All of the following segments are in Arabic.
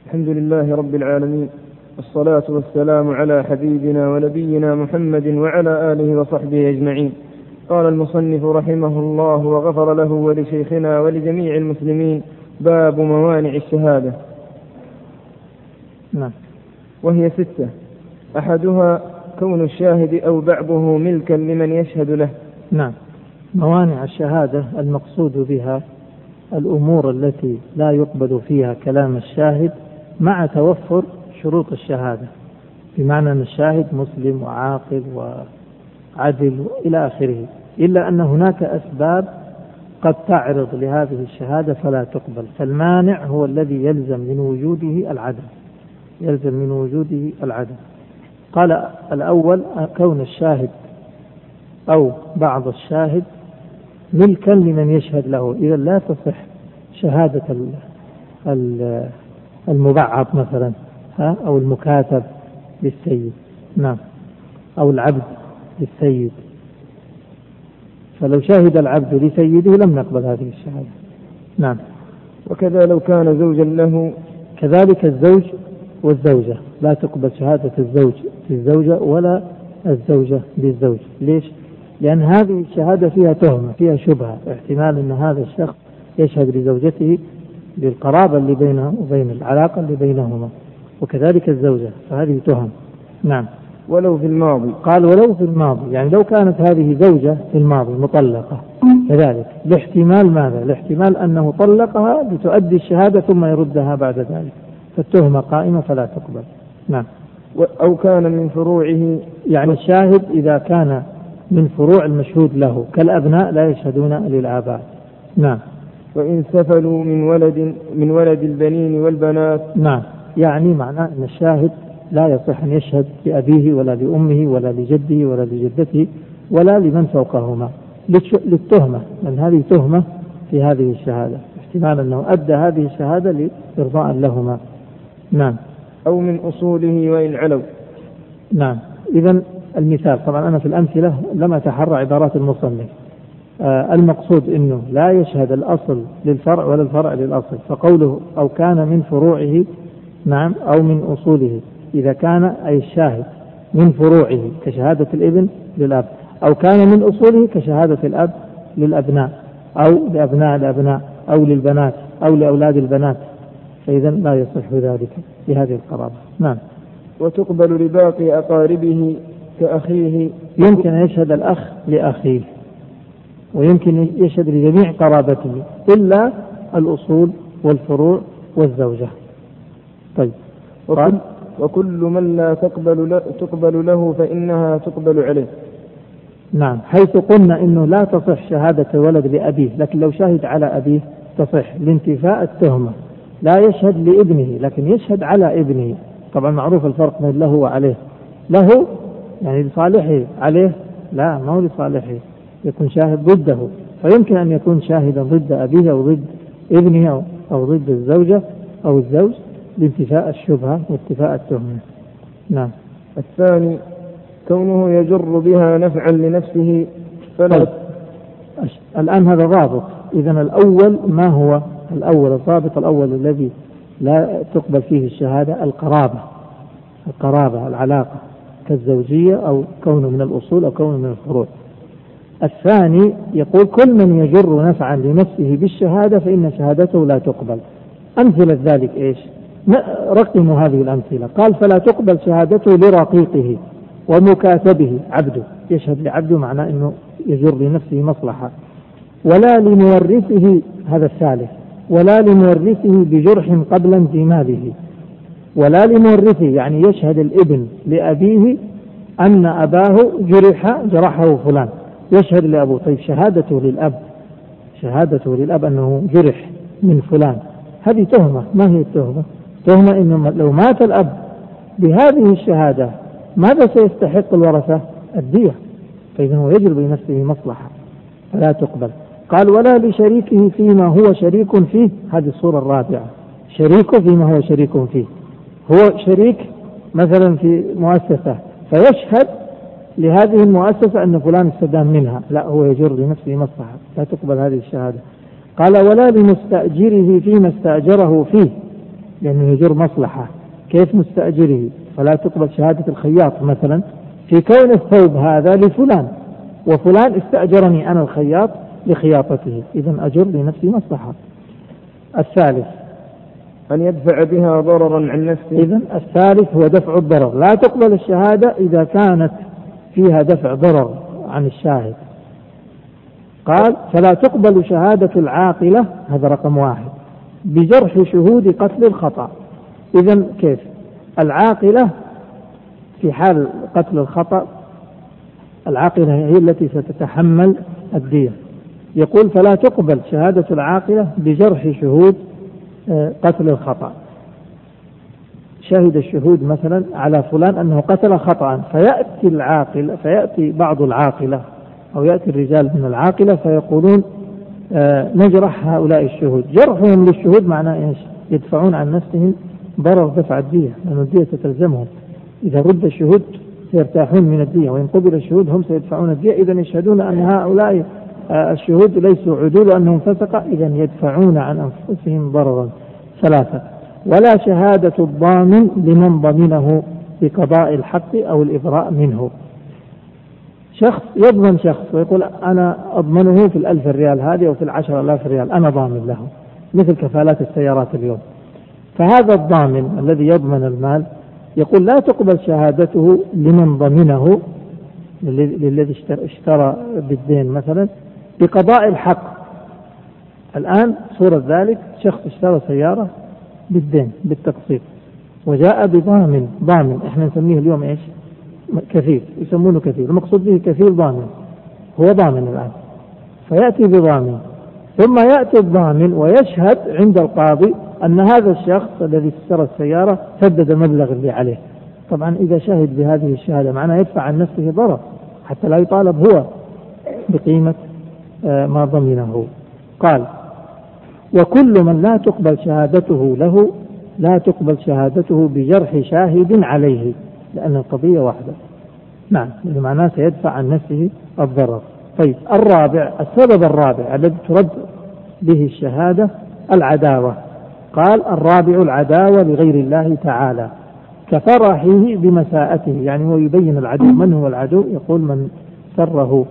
الحمد لله رب العالمين، والصلاة والسلام على حبيبنا ونبينا محمد وعلى آله وصحبه أجمعين. قال المصنف رحمه الله وغفر له ولشيخنا ولجميع المسلمين: باب موانع الشهادة. نعم. وهي 6: أحدها كون الشاهد أو بعضه ملكا لمن يشهد له. نعم. موانع الشهادة المقصود بها الأمور التي لا يقبل فيها كلام الشاهد مع توفر شروط الشهادة، بمعنى أن الشاهد مسلم وعاقل وعدل إلى آخره، إلا أن هناك أسباب قد تعرض لهذه الشهادة فلا تقبل، فالمانع هو الذي يلزم من وجوده العدل. قال الأول: كون الشاهد أو بعض الشاهد ملكا لمن يشهد له، إذا لا تصح شهادة المبعض مثلا أو المكاتب للسيد، نعم، أو العبد للسيد، فلو شهد العبد لسيده لم نقبل هذه الشهادة. نعم. وكذا لو كان زوجا له، كذلك الزوج والزوجة لا تقبل شهادة الزوج للزوجة ولا الزوجة للزوج. ليش؟ لأن هذه الشهادة فيها تهمة، فيها شبهة، احتمال أن هذا الشخص يشهد لزوجته بالقرابة اللي بينه وبين العلاقة اللي بينهما، وكذلك الزوجة، فهذه تهم. نعم. ولو في الماضي، قال ولو في الماضي، يعني لو كانت هذه زوجة في الماضي مطلقة كذلك، لاحتمال ماذا؟ لاحتمال أنه طلقها لتؤدي الشهادة ثم يردها بعد ذلك، فالتهمة قائمة فلا تقبل. نعم. أو كان من فروعه، يعني الشاهد إذا كان من فروع المشهود له كالأبناء لا يشهدون للآباء. نعم. وإن سفلوا من ولد البنين والبنات. نعم. يعني معناه أن الشاهد لا يصح أن يشهد لأبيه ولا لأمه ولا لجده ولا لجدته ولا لمن فوقهما للتهمة، لأن هذه تهمة في هذه الشهادة، احتمال أنه أدى هذه الشهادة لإرضاء لهما. نعم. أو من أصوله وإن علوا. نعم. إذن المثال، طبعا أنا في الأمثلة لم أتحرى عبارات المصنف، المقصود أنه لا يشهد الأصل للفرع ولا الفرع للأصل، فقوله أو كان من فروعه، نعم، أو من أصوله، إذا كان أي الشاهد من فروعه كشهادة الابن للأب، أو كان من أصوله كشهادة الأب للأبناء أو لأبناء الأبناء أو للبنات أو لأولاد البنات، فإذا لا يصح ذلك بهذه القرابة. نعم. وتقبل لباقي أقاربه كأخيه، يمكن أن يشهد الأخ لأخيه، ويمكن يشهد لجميع قرابته إلا الأصول والفروع والزوجة. طيب. وكل من لا تقبل له فإنها تقبل عليه. نعم. حيث قلنا إنه لا تصح شهادة الولد لأبيه، لكن لو شهد على أبيه تصح لانتفاء التهمة. لا يشهد لابنه لكن يشهد على ابنه، طبعا معروف الفرق بين له وعليه. له يعني لصالحه، عليه لا، ما هو لصالحه، يكون شاهد ضده، فيمكن أن يكون شاهدا ضد أبيه أو ضد ابنه أو ضد الزوجة أو الزوج لانتفاء الشبهة وانتفاء التهمة. نعم. الثاني كونه يجر بها نفعا لنفسه فلا. الآن هذا ضابط. إذن الأول ما هو الضابط الأول الذي لا تقبل فيه الشهادة؟ القرابة، العلاقة كالزوجية أو كونه من الأصول أو كونه من الفروع. الثاني يقول كل من يجر نفعا لنفسه بالشهادة فإن شهادته لا تقبل. أمثلة ذلك إيش؟ رقموا هذه الأمثلة. قال: فلا تقبل شهادته لرقيقه ومكاتبه، عبده يشهد لعبده معناه أنه يجر لنفسه مصلحة، ولا لمورثه، هذا الثالث، ولا لمورثه بجرح قبل انزماله، ولا لمورثه يعني يشهد الابن لأبيه أن أباه جرحه فلان، يشهد لأبوه. طيب شهادته للأب أنه جرح من فلان، هذه تهمة. ما هي التهمة؟ تهمة إنه لو مات الأب بهذه الشهادة ماذا سيستحق الورثة؟ الدية، فإذا هو يجر بنفسه مصلحة فلا تقبل. قال: ولا لشريكه فيما هو شريك فيه، هذه الصورة الرابعة، شريكه فيما هو شريك فيه، هو شريك مثلا في مؤسسة فيشهد لهذه المؤسسة أن فلان استدان منها، لا، هو يجر لنفسه مصلحة، لا تقبل هذه الشهادة. قال: ولا لمستأجره فيما استأجره فيه، لأنه يجر مصلحة. كيف مستأجره؟ فلا تقبل شهادة الخياط مثلا في كون الثوب هذا لفلان، وفلان استأجرني أنا الخياط لخياطته، إذن أجر لنفسي مصلحة. الثالث أن يدفع بها ضررا عن نفسه. إذن الثالث هو دفع الضرر. لا تقبل الشهادة إذا كانت فيها دفع ضرر عن الشاهد. قال فلا تقبل شهادة العاقلة، هذا رقم 1، بجرح شهود قتل الخطأ. إذن كيف؟ العاقلة في حال قتل الخطأ، العاقلة هي التي ستتحمل الدية. يقول فلا تقبل شهادة العاقلة بجرح شهود قتل الخطأ. شهد الشهود مثلا على فلان أنه قتل خطأ، فيأتي بعض العاقلة أو يأتي الرجال من العاقلة فيقولون نجرح هؤلاء الشهود. جرحهم للشهود معناه إيش؟ يدفعون عن نفسهم ضرر دفع الدية، لأن الدية ستلزمهم. إذا رد الشهود سيرتاحون من الدية، وإن قبل الشهود هم سيدفعون الدية. إذا يشهدون أن هؤلاء الشهود ليسوا عدول أنهم فسقة، إذا يدفعون عن أنفسهم ضررا. 3 ولا شهادة الضامن لمن ضمنه بقضاء الحق أو الإبراء منه. شخص يضمن شخص ويقول أنا أضمنه في 1000 ريال هذه أو في 10,000 ريال، أنا ضامن له، مثل كفالات السيارات اليوم. فهذا الضامن الذي يضمن المال يقول لا تقبل شهادته لمن ضمنه، للذي اشترى بالدين مثلا، بقضاء الحق. الآن صورة ذلك شخص اشترى سيارة بالدين بالتقسيط وجاء ضامن، احنا نسميه اليوم ايش؟ كفيل، يسمونه كفيل، المقصود به كفيل ضامن، هو ضامن الآن. فيأتي بضامن، ثم يأتي الضامن ويشهد عند القاضي أن هذا الشخص الذي اشترى السيارة سدد المبلغ اللي عليه. طبعا إذا شهد بهذه الشهادة معناه يدفع عن نفسه ضرر حتى لا يطالب هو بقيمة ما ضمنه. قال وكل من لا تقبل شهادته له لا تقبل شهادته بجرح شاهد عليه، لأن القضية واحدة. نعم، معناه سيدفع عن نفسه الضرر. طيب السبب الرابع الذي ترد به الشهادة العداوة. قال الرابع العداوة لغير الله تعالى كفرحه بمساءته، يعني هو يبين العدو. من هو العدو؟ يقول من سره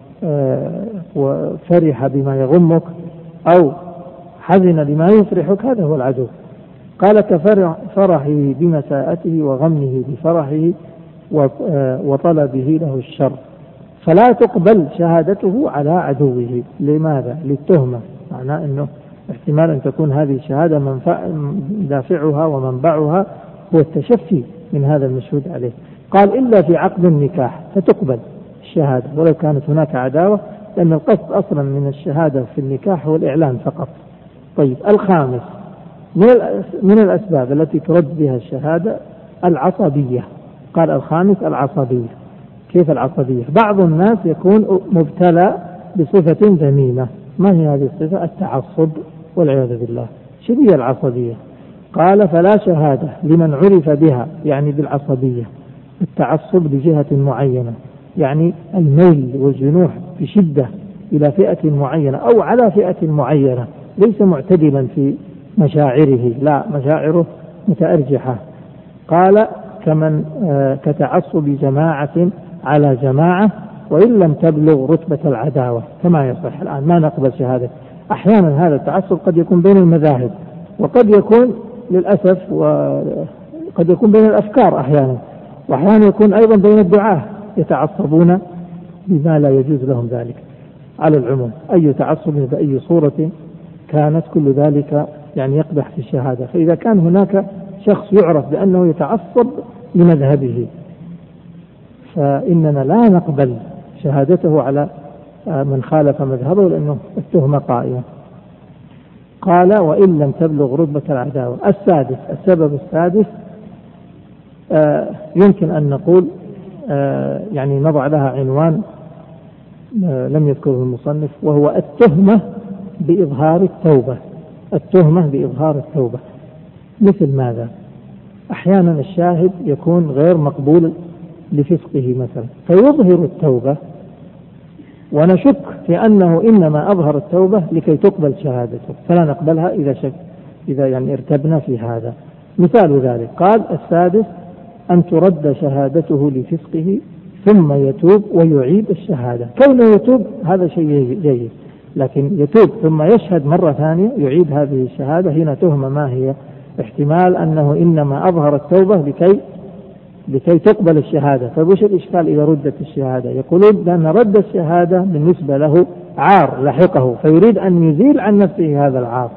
وفرح بما يغمك أو حزن لما يفرحك، هذا هو العدو. قال كفرحه بمساءته وغمه بفرحه وطلبه له الشر. فلا تقبل شهادته على عدوه. لماذا؟ للتهمة، معناه أنه احتمال أن تكون هذه الشهادة دافعها ومنبعها هو التشفي من هذا المشهود عليه. قال إلا في عقد النكاح فتقبل الشهادة ولو كانت هناك عداوة، لأن القصد أصلا من الشهادة في النكاح هو الإعلان فقط. طيب الخامس من الأسباب التي ترد بها الشهادة العصبية. قال الخامس العصبية. كيف العصبية؟ بعض الناس يكون مبتلى بصفة ذميمة. ما هي هذه الصفة؟ التعصب والعياذ بالله، شبيه العصبية. قال فلا شهادة لمن عرف بها، يعني بالعصبية، التعصب لجهة معينة، يعني الميل والجنوح بشدة إلى فئة معينة أو على فئة معينة، ليس معتدلا في مشاعره، لا، مشاعره متأرجحة. قال كتعصب جماعة على جماعة وإن لم تبلغ رتبة العداوة، كما يصح الآن ما نقبل شهادة. أحيانا هذا التعصب قد يكون بين المذاهب، وقد يكون للأسف وقد يكون بين الأفكار أحيانا، وأحيانا يكون أيضا بين الدعاة يتعصبون بما لا يجوز لهم ذلك. على العموم أي تعصب بأي صورة كانت كل ذلك يعني يقدح في الشهادة. فإذا كان هناك شخص يعرف بأنه يتعصب لمذهبه فإننا لا نقبل شهادته على من خالف مذهبه، لأنه التهمة قائمة. قال وإن لم تبلغ رتبة العداوة. السبب السادس يمكن أن نقول يعني نضع لها عنوان لم يذكره المصنف، وهو التهمة بإظهار التوبة. التهمة بإظهار التوبة مثل ماذا؟ أحيانا الشاهد يكون غير مقبول لفسقه مثلا فيظهر التوبة، ونشك في أنه إنما أظهر التوبة لكي تقبل شهادته، فلا نقبلها إذا يعني ارتبنا في هذا. مثال ذلك قال السادس أن ترد شهادته لفسقه ثم يتوب ويعيد الشهادة. كونه يتوب هذا شيء جيد، لكن يتوب ثم يشهد مرة ثانية يعيد هذه الشهادة، هنا تهمة. ما هي؟ احتمال أنه إنما أظهر التوبة لكي تقبل الشهادة. فوش الإشكال إذا ردت الشهادة؟ يقولون لأن رد الشهادة بالنسبة له عار لحقه، فيريد أن يزيل عن نفسه هذا العار،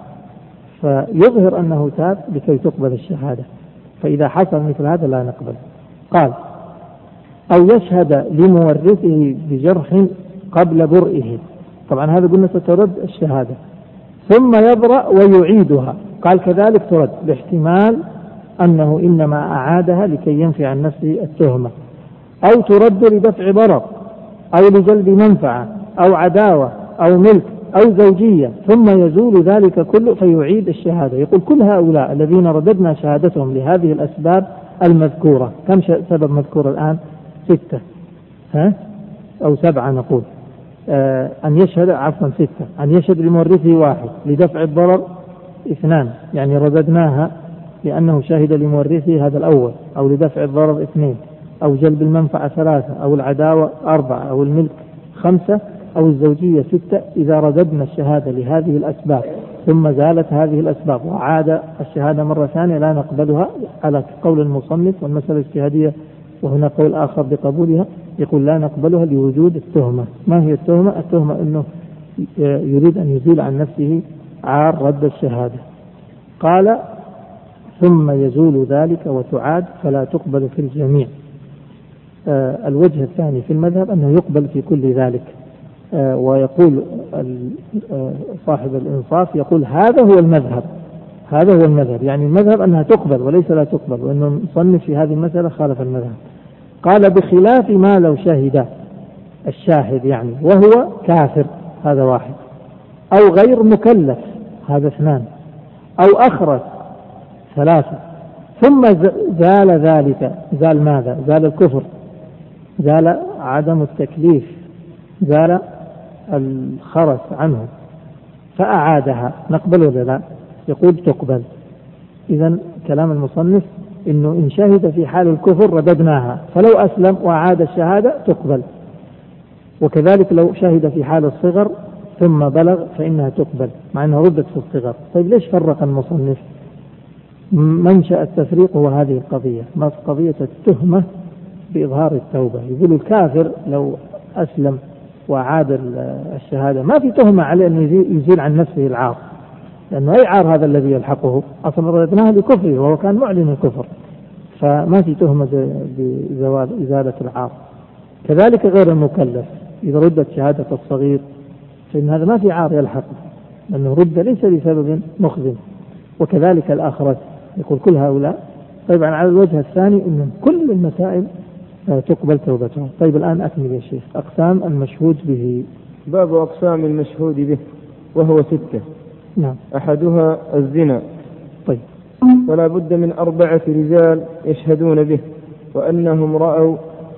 فيظهر أنه تاب لكي تقبل الشهادة. فإذا حصل مثل هذا لا نقبل. قال أو يشهد لمورثه بجرح قبل برئه. طبعا هذا قلنا سترد الشهادة ثم يبرأ ويعيدها. قال كذلك ترد باحتمال أنه إنما أعادها لكي ينفي عن نفسه التهمة، أو ترد لدفع ضرر أو لجلب منفعة أو عداوة أو ملك أو زوجية ثم يزول ذلك كله فيعيد الشهادة. يقول كل هؤلاء الذين رددنا شهادتهم لهذه الأسباب المذكورة، كم سبب مذكور الآن؟ 6 أو 7 نقول. أن يشهد 6. أن يشهد لمورثه 1، لدفع الضرر 2، يعني رددناها لأنه شهد لمورثه هذا الأول، أو لدفع الضرر 2، أو جلب المنفعة 3، أو العداوة 4، أو الملك 5، أو الزوجية 6. إذا رددنا الشهادة لهذه الأسباب ثم زالت هذه الأسباب وعاد الشهادة مرة ثانية لا نقبلها على قول المصنف، والمسألة اجتهادية وهنا قول آخر بقبولها. يقول لا نقبلها لوجود التهمة. ما هي التهمة؟ التهمة أنه يريد أن يزيل عن نفسه عار رد الشهادة. قال ثم يزول ذلك وتعاد فلا تقبل في الجميع. الوجه الثاني في المذهب أنه يقبل في كل ذلك. ويقول صاحب الإنصاف يقول هذا هو المذهب، هذا هو المذهب، يعني المذهب أنها تقبل وليس لا تقبل، وأنه المصنف في هذه المسألة خالف المذهب. قال بخلاف ما لو شهد الشاهد يعني وهو كافر، هذا 1، أو غير مكلف، هذا 2، أو أخرس، 3، ثم زال ذلك. زال ماذا؟ زال الكفر، زال عدم التكليف، زال الخرس عنه، فأعادها. نقبل ولا لا؟ يقول تقبل. إذن كلام المصنف إنه إن شهد في حال الكفر رددناها، فلو أسلم وأعاد الشهادة تقبل. وكذلك لو شهد في حال الصغر ثم بلغ فإنها تقبل، مع أنها ردت في الصغر. طيب ليش فرق المصنف؟ منشأ التفريق هو هذه القضية، ما قضية التهمة بإظهار التوبة. يقول الكافر لو أسلم وعاد الشهادة ما في تهمة عليه أن يزيل عن نفسه العار، لأنه أي عار هذا الذي يلحقه؟ أصلا رددناه لكفره وهو كان معلن الكفر، فما في تهمة بزوال إزالة العار. كذلك غير المكلف إذا ردت شهادة الصغير فإن هذا ما في عار يلحقه، لأنه رد ليس لسبب مخزن. وكذلك الآخرة. يقول كل هؤلاء. طيب على الوجه الثاني أن كل المسائل تقبل توبتها. طيب الآن أكمل يا شيخ أقسام المشهود به. باب أقسام المشهود به، وهو 6. نعم. أحدها الزنا. طيب. ولا بد من 4 رجال يشهدون به، وأنهم رأوا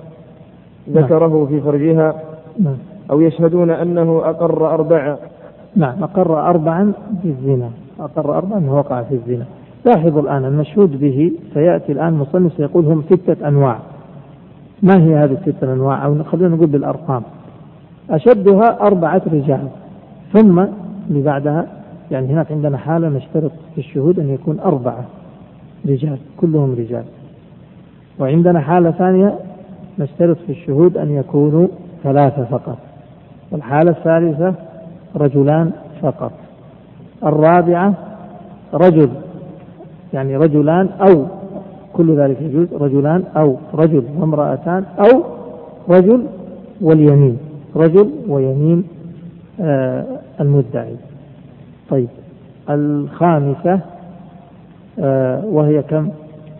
ذكره في فرجها. نعم. أو يشهدون أنه أقر 4. نعم، أقر 4 بالزنا، أقر 4 أنه وقع في الزنا. لاحظوا الآن المشهود به سيأتي الآن مصنف سيقول هم 6 أنواع. ما هي هذه 6 أنواع؟ أو خلينا نقول بالأرقام. أشدها 4 رجال، ثم اللي بعدها يعني هناك عندنا حالة نشترط في الشهود أن يكون 4 رجال كلهم رجال، وعندنا حالة ثانية نشترط في الشهود أن يكونوا 3 فقط، والحالة الثالثة رجلان فقط، الرابعة رجل، يعني رجلان أو كل ذلك يجوز، رجلان أو رجل وامرأتان أو رجل واليمين، رجل ويمين المدعي. طيب الخامسة وهي كم؟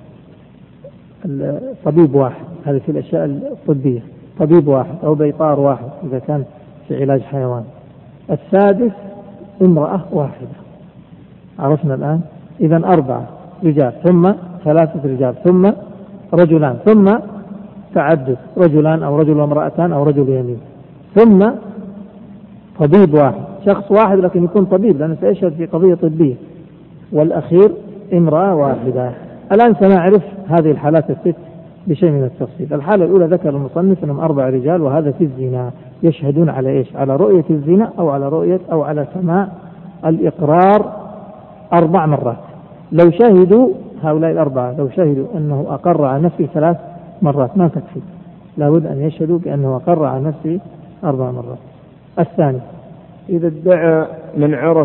طبيب واحد، هذه في الأشياء الطبية، طبيب واحد أو بيطار واحد إذا كان في علاج حيوان. السادس امرأة واحدة. عرفنا الآن؟ إذن 4 رجال ثم 3 رجال ثم رجلان ثم تعدد رجلان أو رجل وامرأتان أو رجل يمين ثم طبيب واحد، شخص واحد لكن يكون طبيب لأنه سيشهد في قضية طبية، والأخير امرأة واحدة. الآن سنعرف هذه الحالات الست بشيء من التفصيل. الحالة الأولى ذكر المصنف أنهم 4 رجال، وهذا في الزنا، يشهدون على إيش؟ على رؤية الزنا أو على سماع الإقرار 4 مرات. لو شهدوا هؤلاء ال4 لو شهدوا أنه أقر على نفسه 3 مرات ما تكفي، لابد أن يشهدوا بأنه أقر على نفسه 4 مرات. الثاني: إذا ادعى من عرف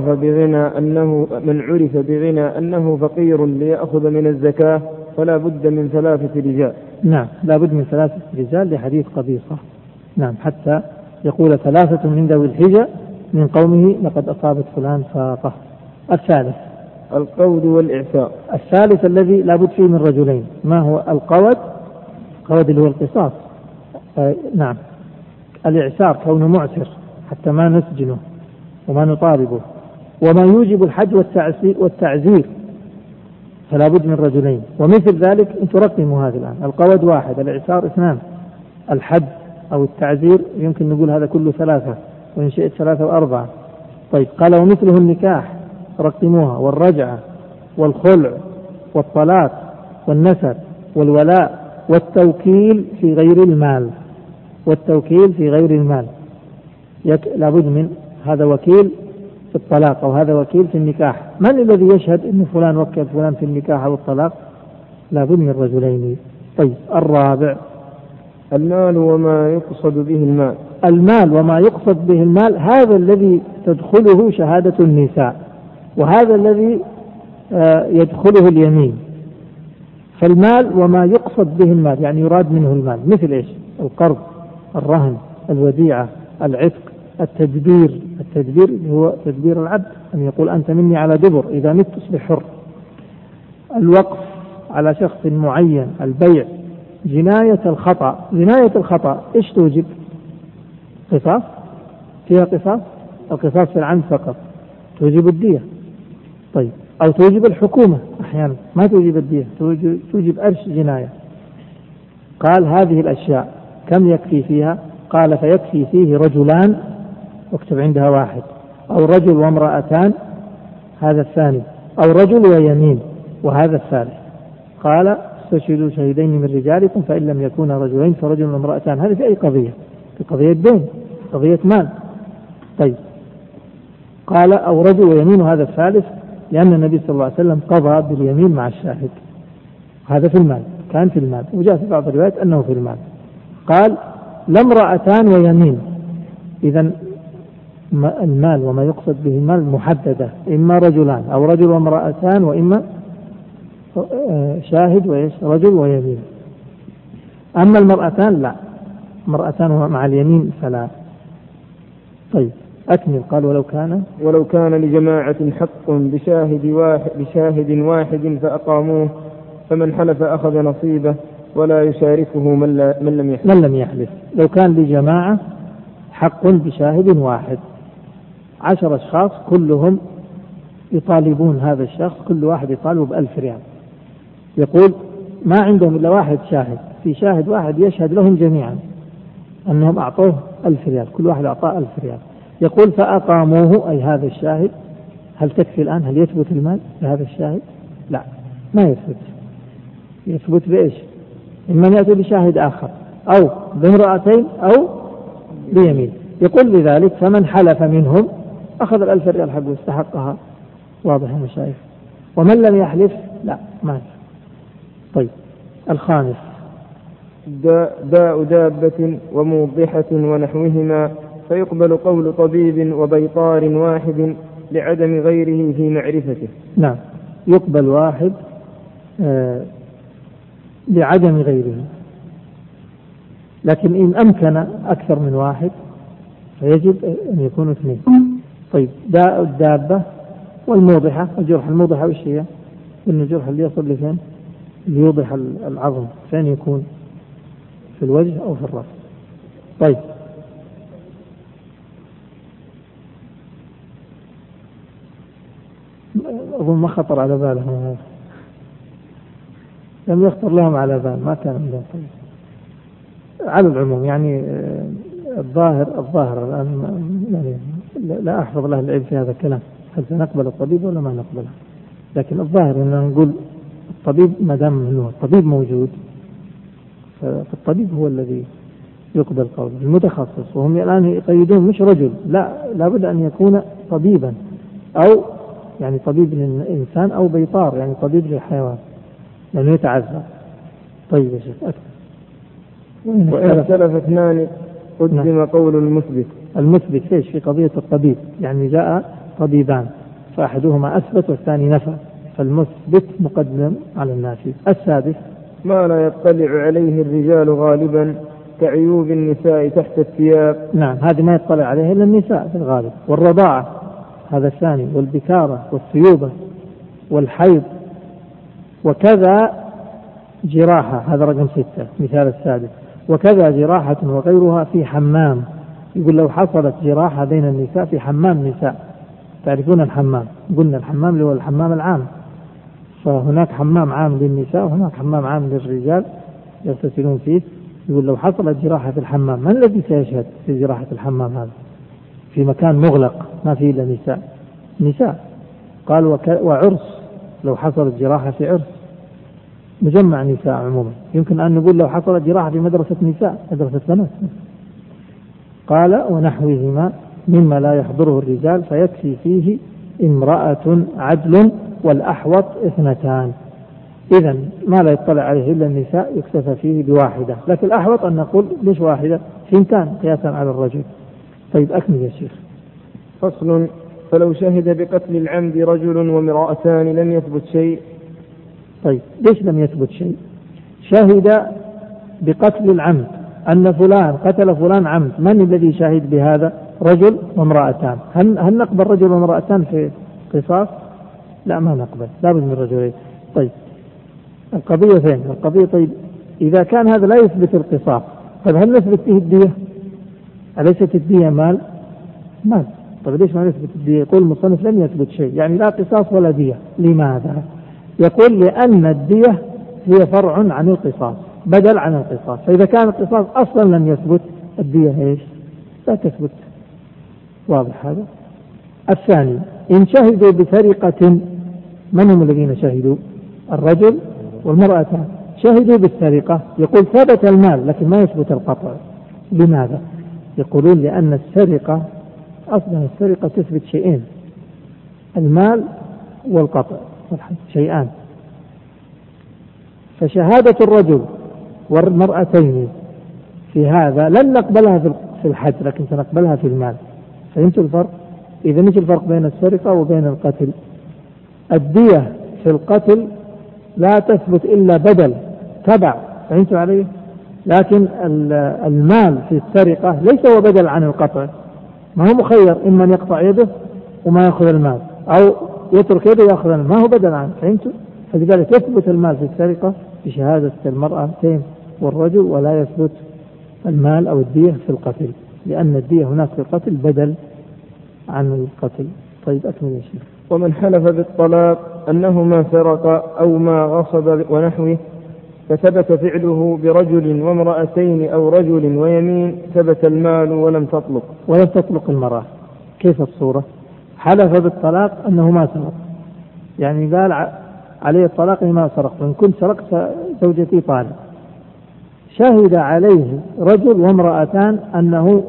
بغنى أنه فقير ليأخذ من الزكاة فلا بد من 3 رجال. نعم، لا بد من 3 رجال لحديث قبيصة. نعم، حتى يقول 3 من ذوي الحجة من قومه لقد أصابت فلان فاقة. الثالث: القود والإعسار. الثالث الذي لا بد فيه من رجلين. ما هو القود؟ القود اللي هو القصاص. نعم. الإعسار كونه معسر حتى ما نسجنه وما نطالبه، وما يوجب الحج والتعزير فلا بد من رجلين. ومثل ذلك أن ترقموا هذه الآن: القود 1، الإعسار 2، الحد أو التعزير يمكن نقول هذا كله 3، وإن شئت 3 و4. طيب، قال: ومثله النكاح، رقموها، والرجعة، والخلع، والطلاق، والنسب، والولاء، والتوكيل في غير المال. والتوكيل في غير المال لابد من هذا وكيل في الطلاق، أو هذا وكيل في النكاح. من الذي يشهد أن فلان وكل فلان في النكاح أو الطلاق؟ لابد من رجلين. طيب، الرابع: المال وما يقصد به المال. المال وما يقصد به المال هذا الذي تدخله شهادة النساء، وهذا الذي يدخله اليمين. فالمال وما يقصد به المال يعني يراد منه المال، مثل إيش؟ القرض، الرهن، الوديعة، العتق، التدبير هو تدبير العبد، أن يقول أنت مني على دبر، إذا مت تصبح حر. الوقف على شخص معين، البيع، جناية الخطأ إيش توجب؟ قصاص، فيها قصاص. القصاص في العمد فقط، توجب الدية. طيب، أو توجب الحكومة أحيانا، ما توجب الدية، توجب أرش جناية. قال: هذه الأشياء كم يكفي فيها؟ قال: فيكفي فيه رجلان، واكتب عندها 1، أو رجل وامرأتان، هذا الثاني، أو رجل ويمين، وهذا الثالث. قال: استشهدوا شهيدين من رجالكم فإن لم يكونا رجلين فرجل وامرأتان. هذه في أي قضية؟ في قضية دين، قضية مال. طيب، قال: أو رجل ويمين، هذا الثالث، لأن النبي صلى الله عليه وسلم قضى باليمين مع الشاهد. هذا في المال، كان في المال، وجاء في بعض الروايات أنه في المال. قال: لامرأتان ويمين. إذن المال وما يقصد به المال محددة، إما رجلان أو رجل وامرأتان، وإما شاهد وإيش؟ رجل ويمين. أما المرأتان لا، مرأتان مع اليمين فلا. طيب، أكمل. قال: ولو كان لجماعة حق بشاهد واحد فأقاموه فمن حلف أخذ نصيبه ولا يشاركه من لم يحلف. لو كان لجماعة حق بشاهد واحد، 10 أشخاص كلهم يطالبون هذا الشخص، كل واحد يطالب ب1000 ريال. يقول: ما عندهم إلا واحد شاهد، في شاهد واحد يشهد لهم جميعا أنهم أعطوه 1000 ريال، كل واحد أعطاه 1000 ريال. يقول: فأقاموه، أي هذا الشاهد. هل تكفي الآن؟ هل يثبت المال لهذا الشاهد؟ لا، ما يثبت بإيش؟ إما يأتي بشاهد آخر، أو بامرأتين، أو بيمين. يقول لذلك: فمن حلف منهم أخذ 1000 ريال حقه، استحقها. واضح يا مشايخ؟ ومن لم يحلف لا، ما. طيب، الخامس: داء دابة وموضحة ونحوهما، فيقبل قول طبيب وبيطار واحد لعدم غيره في معرفته. نعم، يقبل واحد لعدم غيره، لكن إن أمكن أكثر من واحد فيجب أن يكونوا 2. طيب، داء الدابة والموضحة، الجرح. الموضحة وش هي؟ إن الجرح اللي يصل لفين؟ اللي يوضح العظم، فين يكون؟ في الوجه أو في الرأس. طيب، أظن ما خطر على بالهم هذا، لم يخطر لهم على بال، ما كان عندهم. طيب، على العموم يعني الظاهر الآن يعني لا أحفظ له العلم في هذا الكلام، هل سنقبل الطبيب ولا ما نقبله؟ لكن الظاهر أن نقول الطبيب ما دام منه الطبيب موجود، فالطبيب هو الذي يقبل قوله، المتخصص. وهم الآن يقيدون مش رجل، لا، لابد أن يكون طبيبا، أو يعني طبيب للإنسان أو بيطار يعني طبيب للحيوان لأنه يتعذر. طيب يا شيخ أكثر. وإن اختلف اثنان قدم قول المثبت ليش في قضية الطبيب؟ يعني جاء طبيبان فأحدهما أثبت والثاني نفى، فالمثبت مقدم على النافي. السادس ما لا يطلع عليه الرجال غالبا كعيوب النساء تحت الثياب. نعم، هذه ما يطلع عليها إلا النساء في الغالب. والرضاعة هذا الثاني، والبكارة والثيوبة والحيض، وكذا جراحة هذا رقم 6 مثال السادس، وكذا جراحة وغيرها في حمام. يقول لو حصلت جراحة بين النساء في حمام نساء، تعرفون الحمام، قلنا الحمام اللي هو الحمام العام، فهناك حمام عام للنساء وهناك حمام عام للرجال يغتسلون فيه. يقول لو حصلت جراحة في الحمام، من الذي سيشهد في جراحة الحمام هذا في مكان مغلق ما فيه إلا نساء؟ قال وعرس، لو حصلت جراحة في عرس مجمع نساء عموما. يمكن أن نقول لو حصلت جراحة في مدرسة نساء، مدرسة بنات. قال ونحوهما مما لا يحضره الرجال فيكفي فيه امرأة عدل والأحوط 2. إذن ما لا يطلع عليه إلا النساء يكتفى فيه بواحدة، لكن الأحوط أن نقول ليش واحدة؟ 2 قياسا على الرجل. طيب أكمل يا شيخ. فصل. فلو شهد بقتل العمد رجل وامرأتان لم يثبت شيء. طيب ليش لم يثبت شيء؟ شهد بقتل العمد أن فلان قتل فلان عمد، من الذي شهد بهذا؟ رجل وامرأتان. هل نقبل رجل وامرأتان في قصاص؟ لا، ما نقبل، لابد من رجلين. طيب القضية فين؟ القضية طيب إذا كان هذا لا يثبت القصاص، طيب هل نثبت فيه الدية؟ أليست الدية مال؟ طيب ليش ما نثبت الدية؟ يقول المصنف لم يثبت شيء، يعني لا قصاص ولا دية. لماذا؟ يقول لأن الدية هي فرع عن القصاص، بدل عن القصاص، فإذا كان القصاص أصلا لم يثبت الدية إيش؟ لا تثبت. واضح هذا؟ الثاني إن شهدوا بسرقة، من هم الذين شهدوا؟ الرجل والمرأتان شهدوا بالسرقة، يقول ثبت المال لكن ما يثبت القطع. لماذا؟ يقولون لأن السرقة أصلا السرقة تثبت شيئين، المال والقطع شيئان، فشهادة الرجل والمرأتين في هذا لن نقبلها في الحد، لكن سنقبلها في المال. فهمت الفرق؟ إذا مش الفرق بين السرقة وبين القتل؟ الدية في القتل لا تثبت إلا بدل تبع، فهمت عليه؟ لكن المال في السرقة ليس هو بدل عن القطع، ما هو مخير، إما أن يقطع يده وما يأخذ المال، أو يترك يده ويأخذ المال، ما هو بدل عنه. فهمت؟ فلذلك يثبت المال في السرقة بشهادة المرأتين والرجل، ولا يثبت المال أو الدية في القتل، لأن الدية هناك في القتل بدل عن القتل. طيب أكمل يا شيخ. ومن حلف بالطلاق أنه ما سرق أو ما غصب ونحوه فثبت فعله برجل وامرأتين أو رجل ويمين، ثبت المال ولم تطلق المرأة. كيف الصورة؟ حلف بالطلاق أنه ما سرق، يعني قال عليه الطلاق ما سرق، وإن كنت سرقت زوجتي طالق. شهد عليه رجل وامرأتان أنه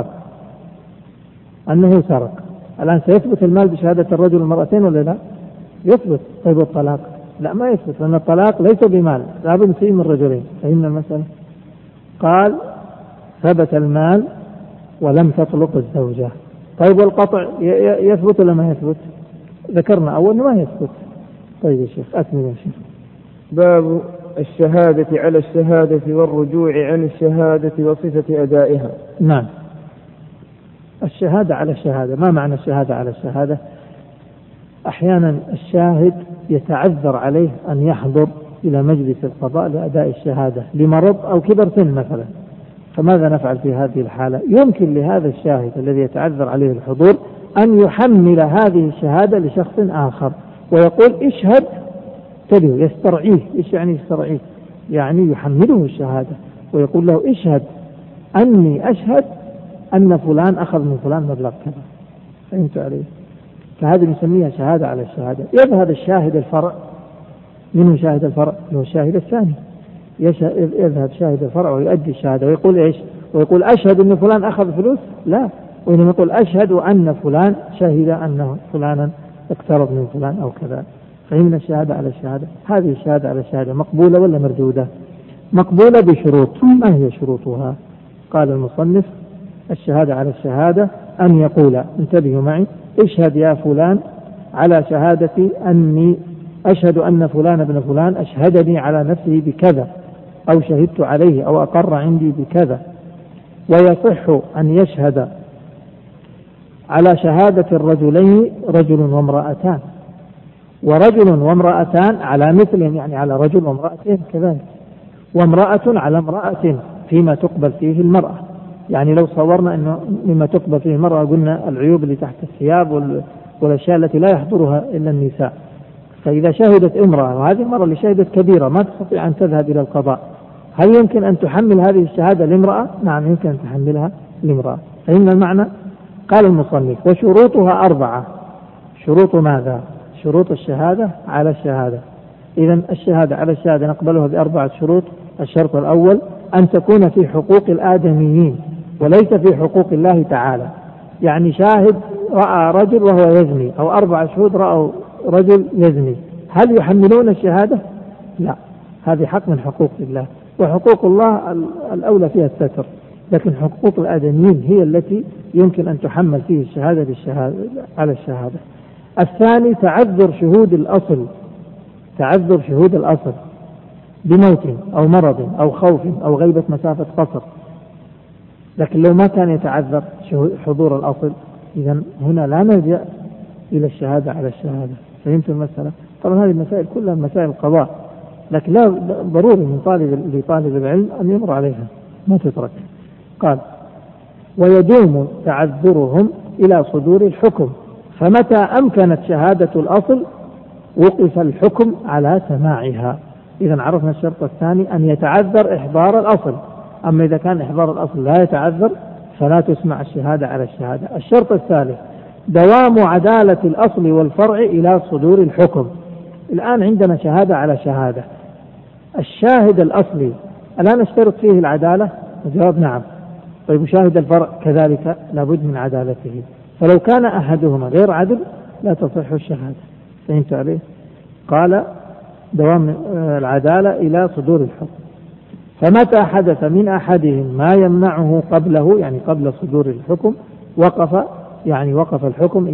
سرق، الآن سيثبت المال بشهادة الرجل والمرأتين ولا لا؟ يثبت. طيب الطلاق؟ لا، ما يثبت، لأن الطلاق ليس بمال، لابد فيه من رجلين. فهمنا المسألة؟ قال ثبت المال ولم تطلق الزوجة. طيب والقطع يثبت ولا ما يثبت؟ ذكرنا أول ما يثبت. طيب يا شيخ أكمل يا شيخ. باب الشهادة على الشهادة والرجوع عن الشهادة وصفة أدائها. نعم، الشهادة على الشهادة. ما معنى الشهادة على الشهادة؟ أحيانا الشاهد يتعذر عليه أن يحضر إلى مجلس القضاء لأداء الشهادة لمرض أو كبر سن مثلا، فماذا نفعل في هذه الحالة؟ يمكن لهذا الشاهد الذي يتعذر عليه الحضور أن يحمل هذه الشهادة لشخص آخر ويقول اشهد، تبيه يسترعيه. إيش يعني يسترعيه؟ يعني يحمله الشهادة ويقول له اشهد أني أشهد أن فلان أخذ من فلان مبلغ كذا. فهمت عليه؟ فهذه نسميها شهادة على الشهادة. يذهب الشاهد الفرع منه شاهد الفرع؟ هو الشاهد الثاني. يذهب شاهد الفرع ويؤدي الشهادة ويقول إيش؟ ويقول أشهد أن فلان أخذ فلوس؟ لا، وإنما يقول أشهد أن فلان شهد أن فلانا اقترض من فلان أو كذا. فهمنا الشهادة على الشهادة. هذه الشهادة على الشهادة مقبولة ولا مردودة؟ مقبولة بشروط. ما هي شروطها؟ قال المصنف: الشهادة على الشهادة أن يقول، انتبهوا معي: اشهد يا فلان على شهادتي أني أشهد أن فلان بن فلان أشهدني على نفسه بكذا، أو شهدت عليه، أو أقر عندي بكذا. ويصح أن يشهد على شهادة الرجلين رجل وامرأتان، ورجل وامرأتان على مثلهم، يعني على رجل وامرأتين كذلك، وامرأة على امرأة فيما تقبل فيه المرأة. يعني لو صورنا أنه مما تقبل فيه المرأة قلنا العيوب اللي تحت الثياب والأشياء التي لا يحضرها إلا النساء. فإذا شهدت امرأة، وهذه المرأة اللي شهدت كبيرة ما تستطيع أن تذهب إلى القضاء، هل يمكن أن تحمل هذه الشهادة لامرأة؟ نعم، يمكن أن تحملها لامرأة. فإن المعنى. قال المصنف: وشروطها 4. شروط ماذا؟ شروط الشهادة على الشهادة. إذن الشهادة على الشهادة نقبلها ب4 شروط. الشرط الأول أن تكون في حقوق الآدميين وليس في حقوق الله تعالى. يعني شاهد رأى رجل وهو يزني، أو 4 شهود رأوا رجل يزني، هل يحملون الشهادة؟ لا، هذه حق من حقوق الله، وحقوق الله الأولى فيها الستر، لكن حقوق الآدميين هي التي يمكن أن تحمل فيه الشهادة على الشهادة. الثاني تعذر شهود الأصل. تعذر شهود الأصل بموت أو مرض أو خوف أو غيبة مسافة قصر. لكن لو ما كان يتعذر حضور الأصل، إذن هنا لا نلجأ إلى الشهادة على الشهادة. فهمت المسألة؟ طبعا هذه المسائل كلها مسائل القضاء، لكن لا ضروري من لطالب العلم أن يمر عليها، ما تترك. قال: ويدوم تعذرهم إلى صدور الحكم، فمتى أمكنت شهادة الأصل وقف الحكم على سماعها. إذن عرفنا الشرط الثاني أن يتعذر إحضار الأصل، أما إذا كان إحضار الأصل لا يتعذر فلا تسمع الشهادة على الشهادة. الشرط الثالث دوام عدالة الأصل والفرع إلى صدور الحكم. الآن عندنا شهادة على شهادة. الشاهد الأصلي ألا نشترط فيه العدالة؟ الجواب نعم. طيب شاهد الفرع كذلك لابد من عدالته، فلو كان أحدهما غير عدل لا تصح الشهادة. فهمت عليه؟ قال: دوام العدالة إلى صدور الحكم، فمتى حدث من أحدهم ما يمنعه قبله، يعني قبل صدور الحكم، وقف الحكم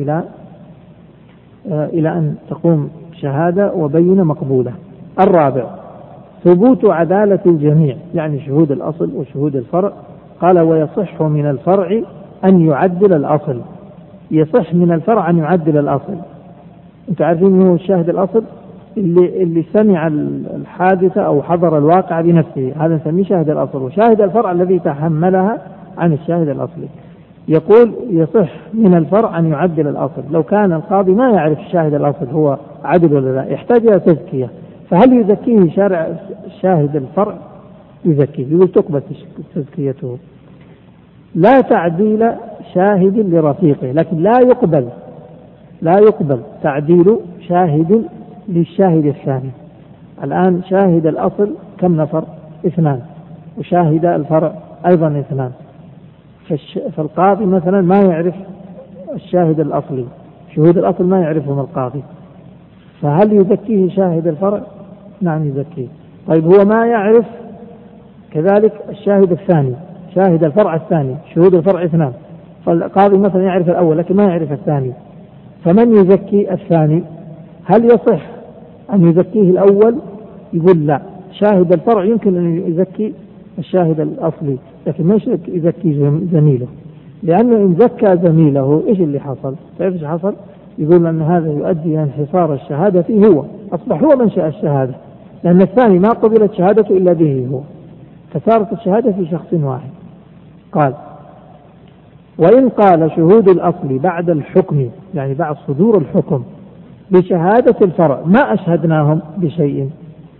إلى أن تقوم شهادة وبينة مقبولة. الرابع ثبوت عدالة الجميع، يعني شهود الأصل وشهود الفرع. قال: ويصح من الفرع أن يعدل الأصل. يصح من الفرع أن يعدل الأصل. أنتم عارفين هو الشاهد الأصل اللي سمع الحادثة أو حضر الواقع بنفسه، هذا نسميه شاهد الأصل. وشاهد الفرع الذي تحملها عن الشاهد الأصلي. يقول: يصح من الفرع أن يعدل الأصل. لو كان القاضي ما يعرف الشاهد الأصل هو عدل ولا لا، يحتاج إلى تزكية، فهل يزكيه شارع شاهد الفرع؟ يزكيه، يقول تقبل تزكيته. لا تعديل شاهد لرفيقه، لكن لا يقبل تعديل شاهد للشاهد الثاني. الآن شاهد الأصل كم نفر؟ 2، وشاهد الفرع أيضا 2. فالقاضي مثلا ما يعرف الشاهد الأصلي، شهود الأصل ما يعرفهم القاضي، فهل يزكيه شاهد الفرع؟ نعم يزكيه. طيب هو ما يعرف كذلك الشاهد الثاني، شاهد الفرع الثاني، شهود الفرع 2، فالقاضي مثلا يعرف الأول لكن ما يعرف الثاني، فمن يزكي الثاني؟ هل يصح أن يزكيه الأول؟ يقول لا، شاهد الفرع يمكن أن يزكي الشاهد الأصلي، لكن ما يزكي زميله، لأنه إن زكى زميله إيش اللي حصل؟ تعرف إيش حصل؟ يقول أن هذا يؤدي إلى انحصار الشهادة فيه، هو أصبح هو منشأ الشهادة، لأن الثاني ما قبلت شهادته إلا به هو، فصارت الشهادة في شخص واحد. قال: وإن قال شهود الأصل بعد الحكم، يعني بعد صدور الحكم، بشهادة الفرع ما أشهدناهم بشيء،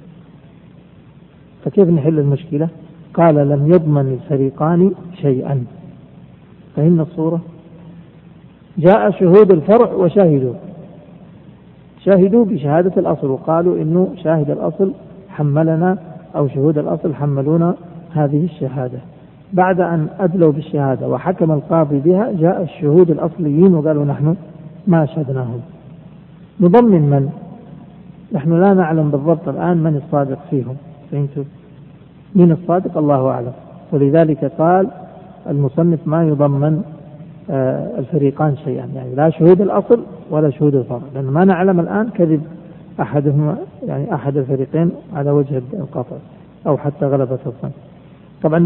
فكيف نحل المشكلة؟ قال: لم يضمن الفريقان شيئا. فهمنا الصورة؟ جاء شهود الفرع وشهدوا، شهدوا بشهادة الأصل وقالوا إنه شاهد الأصل حملنا أو شهود الأصل حملونا هذه الشهادة. بعد أن أدلوا بالشهادة وحكم القاضي بها جاء الشهود الأصليين وقالوا نحن ما أشهدناهم. نضمن من؟ نحن لا نعلم بالضبط الآن من الصادق فيهم، فهمتوا؟ من الصادق الله أعلم. ولذلك قال المصنف ما يضمن الفريقان شيئا، يعني لا شهود الأصل ولا شهود الفرع، لأن ما نعلم الآن كذب أحدهما، يعني أحد الفريقين على وجه القطع أو حتى غلبة الظن. طبعا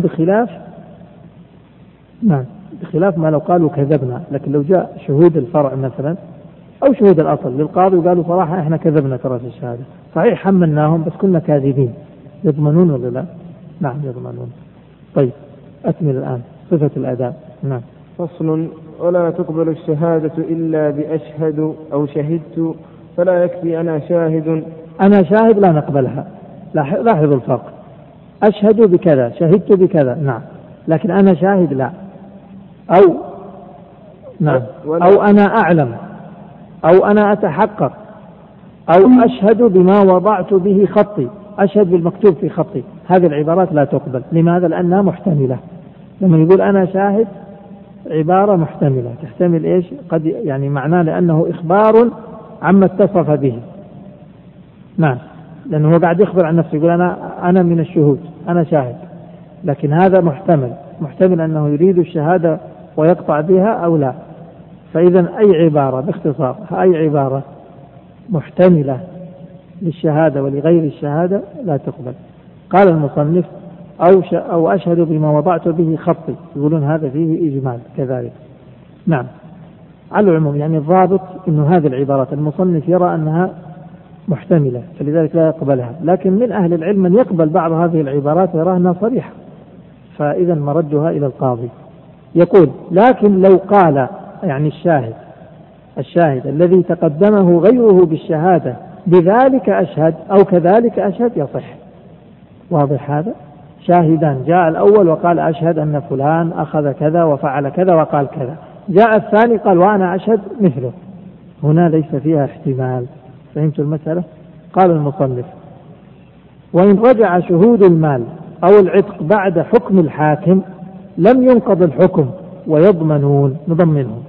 بخلاف ما لو قالوا كذبنا، لكن لو جاء شهود الفرع مثلا أو شهود الأصل للقاضي وقالوا صراحة إحنا كذبنا ترى في الشهادة، صحيح حملناهم بس كنا كاذبين، يضمنون ولا لا؟ نعم يضمنون. طيب أكمل الآن صفة الأداء. نعم. فصل: ولا تقبل الشهادة إلا بأشهد أو شهدت، فلا يكفي أنا شاهد. أنا شاهد لا نقبلها، لاحظوا الفرق. أشهد بكذا، شهدت بكذا، نعم، لكن أنا شاهد لا. أو أنا أعلم، أو أنا أتحقق، أو أشهد بما وضعت به خطي، أشهد بالمكتوب في خطي، هذه العبارات لا تقبل. لماذا؟ لأنها محتملة. لما يقول أنا شاهد عبارة محتملة، تحتمل إيش؟ قد يعني معناه لأنه إخبار عما اتصف به. نعم، لأنه هو قاعد يخبر عن نفسه، يقول أنا من الشهود، أنا شاهد، لكن هذا محتمل أنه يريد الشهادة ويقطع بها أو لا. فإذا أي عبارة باختصار، أي عبارة محتملة للشهادة ولغير الشهادة لا تقبل. قال المصنف أو أشهد بما وضعت به خطي، يقولون هذا فيه إجمال كذلك. نعم، على العموم يعني الضابط إنه هذه العبارات المصنف يرى أنها محتملة فلذلك لا يقبلها، لكن من أهل العلم من يقبل بعض هذه العبارات ويراها أنها صريحة، فإذا مردها إلى القاضي. يقول: لكن لو قال يعني الشاهد الذي تقدمه غيره بالشهادة بذلك أشهد أو كذلك أشهد يصح. واضح هذا؟ شاهدان، جاء الأول وقال أشهد أن فلان أخذ كذا وفعل كذا وقال كذا، جاء الثاني قال وأنا أشهد مثله، هنا ليس فيها احتمال. فهمت المسألة؟ قال المصنف: وإن رجع شهود المال أو العتق بعد حكم الحاكم لم ينقض الحكم ويضمنون، نضمنهم.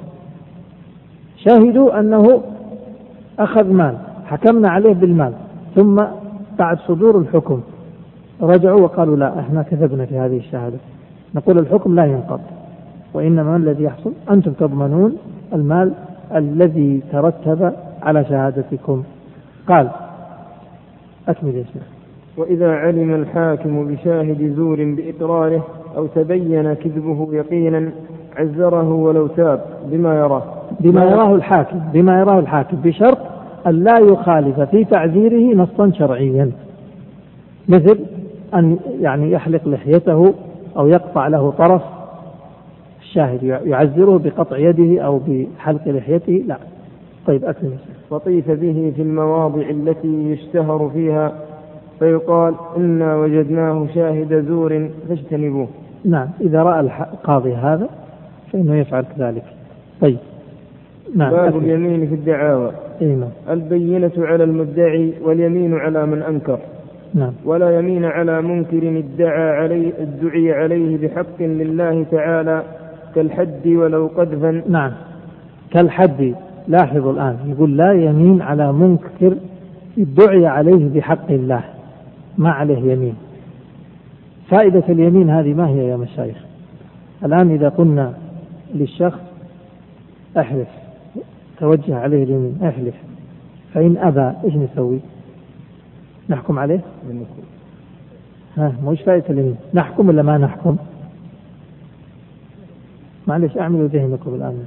شاهدوا أنه أخذ مال، حكمنا عليه بالمال، ثم بعد صدور الحكم رجعوا وقالوا لا احنا كذبنا في هذه الشهادة، نقول الحكم لا ينقض، وإنما الذي يحصل أنتم تضمنون المال الذي ترتب على شهادتكم. قال: أكمل يا شيخ. وإذا علم الحاكم بشاهد زور بإقراره أو تبين كذبه يقينا عزره ولو تاب بما يراه الحاكم بشرط أن لا يخالف في تعذيره نصا شرعيا، مثل أن يعني يحلق لحيته أو يقطع له طرف، الشاهد يعذره بقطع يده أو بحلق لحيته، لا. طيب أكمل. وطيف به في المواضع التي يشتهر فيها فيقال إنا وجدناه شاهد زور فاجتنبوه. نعم، إذا رأى القاضي هذا فإنه يفعل كذلك. طيب. نعم. باب اليمين في الدعاوى. نعم. البينة على المدعي واليمين على من أنكر. نعم. ولا يمين على منكر ادعي عليه بحق لله تعالى كالحد ولو قذفا. نعم، كالحد. لاحظوا الآن يقول لا يمين على منكر ادعي عليه بحق الله، ما عليه يمين. فائدة اليمين هذه ما هي يا مشايخ؟ الآن إذا قلنا للشخص احلف، توجه عليه اليمين احلف، فإن أبى إيش نسوي؟ نحكم عليه؟ مش فائدة اليمين، نحكم ولا ما نحكم؟ معلش أعملوا ذهنكم الآن.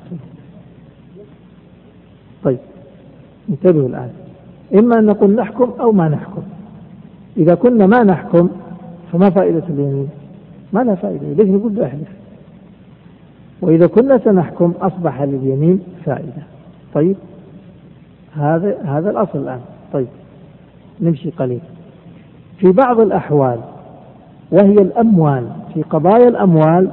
طيب انتبهوا الآن، إما أن نقول نحكم أو ما نحكم. إذا كنا ما نحكم فما فائدة اليمين؟ ما لها فائدة، ليش نقول له احلف؟ وإذا كنا سنحكم أصبح لليمين فائدة. طيب هذا الأصل الآن. طيب نمشي قليل. في بعض الأحوال وهي الأموال، في قضايا الأموال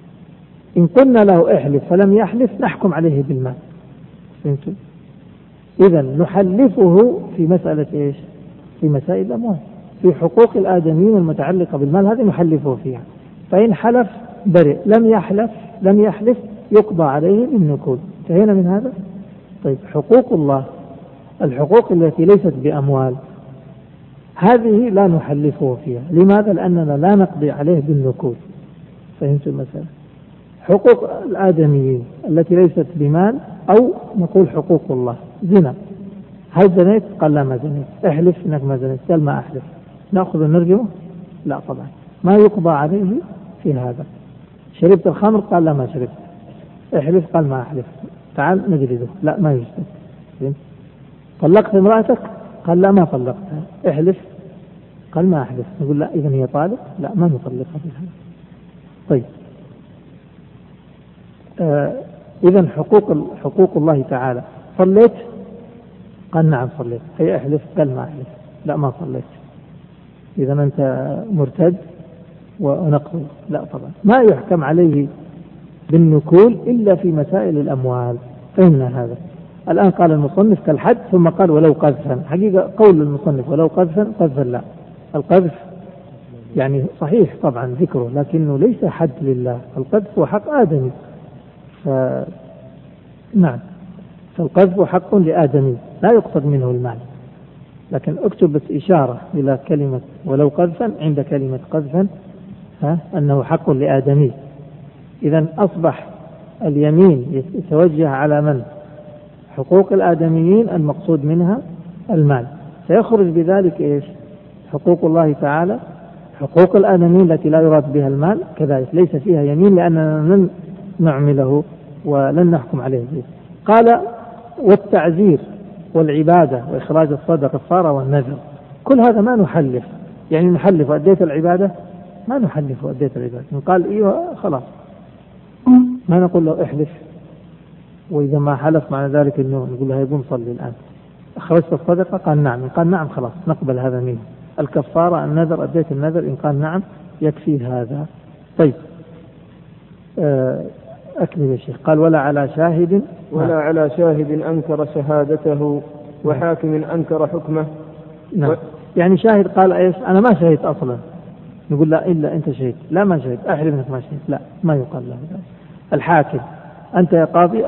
إن قلنا له احلف فلم يحلف نحكم عليه بالمال. فهمتوا؟ إذا نحلفه في مسألة إيش؟ في مسائل الأموال، في حقوق الآدميين المتعلقة بالمال هذه نحلفه فيها. فإن حلف برئ، لم يحلف يقضى عليه بالنكول. انتهينا من هذا؟ طيب حقوق الله، الحقوق التي ليست بأموال هذه لا نحلفه فيها. لماذا؟ لأننا لا نقضي عليه بالنكول. فهمت المسألة؟ حقوق الآدميين التي ليست بمال، أو نقول حقوق الله، زنا، هل زنيت؟ قال لا ما زنيت. احلف انك ما زنيت، قال ما احلف. نأخذ ونرجمه؟ لا طبعا، ما يقضى عليه في هذا. شربت الخمر؟ قال لا ما شربت. احلف؟ قال ما احلف. تعال نجلده، لا ما يجلد. طلقت امرأتك؟ قال لا ما طلقتها. احلف؟ قال ما احلف. نقول لا اذا هي طالق، لا ما نطلقها بها. طيب اذا حقوق الله تعالى، صليت؟ قال نعم صليت. هي احلف؟ قال ما احلف. لا ما صليت. اذا انت مرتد ونقض. لا طبعا، ما يحكم عليه بالنكول إلا في مسائل الأموال. فهمنا هذا. الآن قال المصنف كالحد، ثم قال ولو قذفا. حقيقة قول المصنف ولو قذفا لا، القذف يعني صحيح طبعا ذكره، لكنه ليس حد لله. القذف هو حق آدمي، نعم، فالقذف حق لآدمي لا يقصد منه المال. لكن اكتب بس إشارة إلى كلمة ولو قذفا عند كلمة قذفا، أنه حق لآدمي. إذن أصبح اليمين يتوجه على من؟ حقوق الآدميين المقصود منها المال. سيخرج بذلك إيش؟ حقوق الله تعالى، حقوق الآدميين التي لا يراد بها المال كذلك ليس فيها يمين، لأننا لن نعمله ولن نحكم عليه. قال والتعزير والعبادة وإخراج الصدقة كفارة والنذر، كل هذا ما نحلف. يعني نحلف وأديت العبادة؟ ما نحلف وأديت العبادة. قال إيوه خلاص، ما نقول له احلف، وإذا ما حلف معنى ذلك أنه نقول له يقوم صلي الآن. أخرجت الصدقة؟ قال نعم. إن قال نعم خلاص نقبل هذا منه. الكفارة النذر، أديت النذر؟ إن قال نعم يكفي هذا. طيب أكمل يا شيخ. قال ولا على شاهد أنكر شهادته وحاكم أنكر حكمه. نعم. يعني شاهد قال إيش؟ أنا ما شهدت أصلا، نقول لا إلا أنت شهدت. لا ما شهدت، أحلف أنك ما شهدت. لا ما يقال له ذلك. الحاكم أنت يا قاضي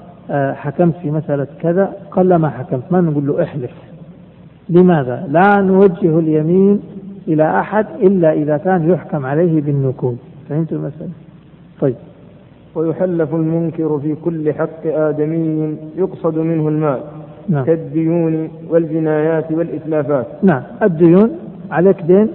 حكمت في مسألة كذا، قال لا ما حكمت، ما نقول له احلف. لماذا؟ لا نوجه اليمين إلى أحد إلا إذا كان يحكم عليه بالنكول. فهمت المسألة؟ طيب. ويحلف المنكر في كل حق آدمي يقصد منه المال. نعم. كالديون والجنايات والإتلافات. نعم. الديون، عليك دين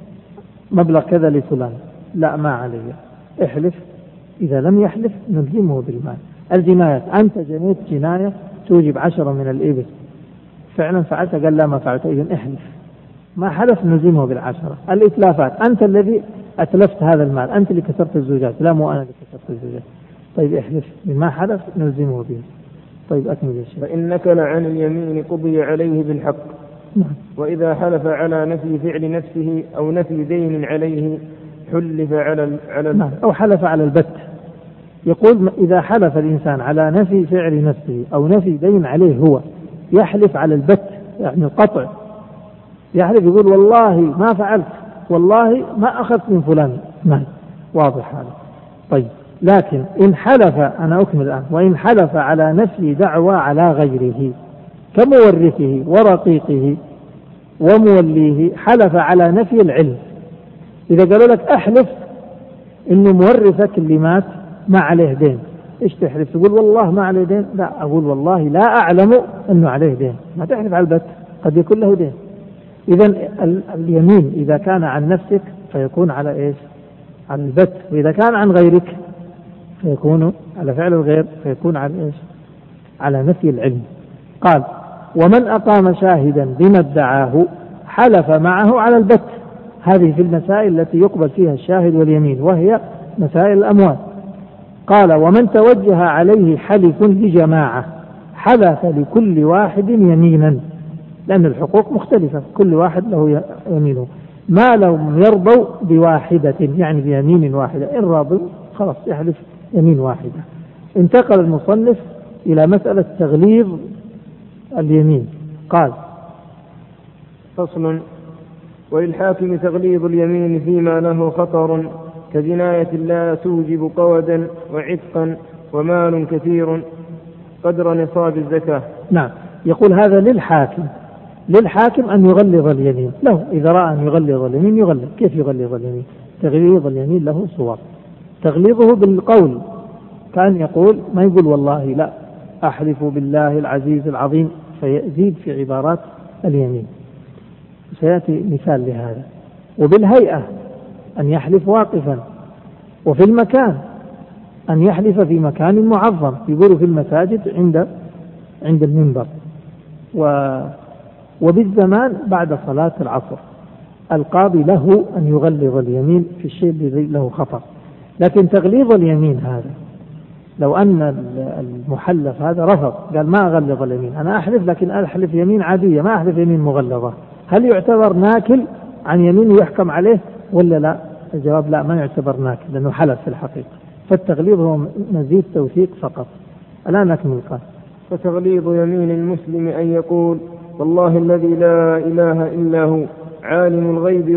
مبلغ كذا لفلان، لا ما عليه، احلف. إذا لم يحلف نلزمه بالمال. الجنايات، أنت جنيت جناية توجب 10 من الإبل، فعلا فعلت؟ قال لا ما فعلت. إذن احلف. ما حلف نلزمه بال10. الإتلافات، أنت الذي أتلفت هذا المال، أنت اللي كسرت الزجاج، لا مو أنا اللي كسرت الزجاج. طيب احلف. ما حلف نلزمه به. طيب أكمل يا شيخ. فإن نكل عن اليمين قضي عليه بالحق. نعم. وإذا حلف على نفي فعل نفسه أو نفي دين عليه حلف على نعم. أو حلف على البت. يقول إذا حلف الإنسان على نفي فعل نفسه أو نفي دين عليه، هو يحلف على البت يعني القطع، يحلف يقول والله ما فعلت، والله ما أخذت من فلان مال. واضح هذا؟ طيب. لكن إن حلف، أنا أكمل الآن، وإن حلف على نفي دعوى على غيره كمورثه ورقيقه وموليه، حلف على نفي العلم. إذا قالوا لك أحلف إنه مورثك اللي مات ما عليه دين، إيش تحلف؟ تقول والله ما عليه دين؟ لا، أقول والله لا أعلم أنه عليه دين. ما تحلف على البت، قد يكون له دين. إذن اليمين إذا كان عن نفسك فيكون على إيش؟ على البت. وإذا كان عن غيرك فيكون على فعل الغير، فيكون على إيش؟ على نفي العلم. قال ومن أقام شاهدا بما ادعاه حلف معه على البت. هذه في المسائل التي يقبل فيها الشاهد واليمين، وهي مسائل الأموال. قال ومن توجه عليه حلف لجماعة حلف لكل واحد يمينا، لأن الحقوق مختلفة، كل واحد له يمينه، ما لهم يرضوا بواحدة يعني بيمين واحدة. إن راضوا خلاص يحلف يمين واحدة. انتقل المصنف إلى مسألة تغليظ اليمين. قال: فصل: وللحاكم تغليظ اليمين فيما له خطر كجناية لا توجب قودا وعتقا ومال كثير قدر نصاب الزكاة. نعم، يقول هذا للحاكم أن يغلظ اليمين، له إذا رأى أن يغلظ اليمين يغلظ. كيف يغلظ اليمين؟ تغليظ اليمين له صور. تغليظه بالقول، كان يقول، ما يقول والله لا، أحلف بالله العزيز العظيم، فيزيد في عبارات اليمين، سيأتي مثال لهذا. وبالهيئة أن يحلف واقفا، وفي المكان أن يحلف في مكان معظم، يقول في المساجد عند المنبر، وبالزمان بعد صلاة العصر. القاضي له أن يغلظ اليمين في الشيء الذي له خطر. لكن تغليظ اليمين هذا، لو أن المحلف هذا رفض، قال ما أغلظ اليمين، أنا أحلف لكن أحلف يمين عادية، ما أحلف يمين مغلظة، هل يعتبر ناكل عن يمين ويحكم عليه ولا لا؟ الجواب لا، ما يعتبر ناكل، لأنه حلف في الحقيقة. فالتغليظ هو مزيد توثيق فقط. الآن أكمل. قال: فتغليظ يمين المسلم أن يقول: والله الذي لا إله إلا هو عالم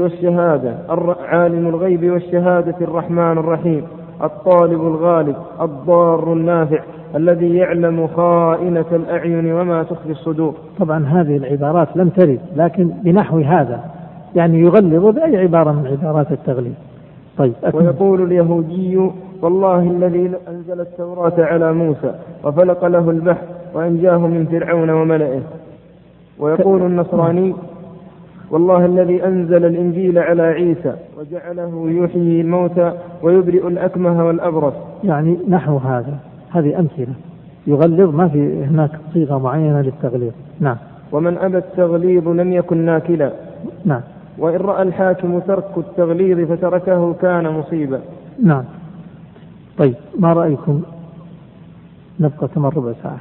الغيب والشهادة الرحمن الرحيم الطالب الغالب الضار النافع الذي يعلم خائنة الأعين وما تخفي الصدور. طبعا هذه العبارات لم ترد، لكن بنحو هذا، يعني يغلظ بأي عبارة من عبارات التغليظ. طيب، ويقول اليهودي: والله الذي أنزل التوراة على موسى وفلق له البحر وأنجاه من فرعون وملئه. ويقول النصراني: والله الذي أنزل الإنجيل على عيسى وجعله يحيي الموتى ويبرئ الأكمه والأبرص. يعني نحو هذا، هذه أمثلة يغلظ، ما في هناك صيغة معينة للتغليظ. نعم. ومن أبى التغليظ لم يكن ناكلا. نعم. وإن رأى الحاكم ترك التغليظ فتركه كان مصيبا. نعم. طيب، ما رأيكم نبقى كمان ربع ساعة؟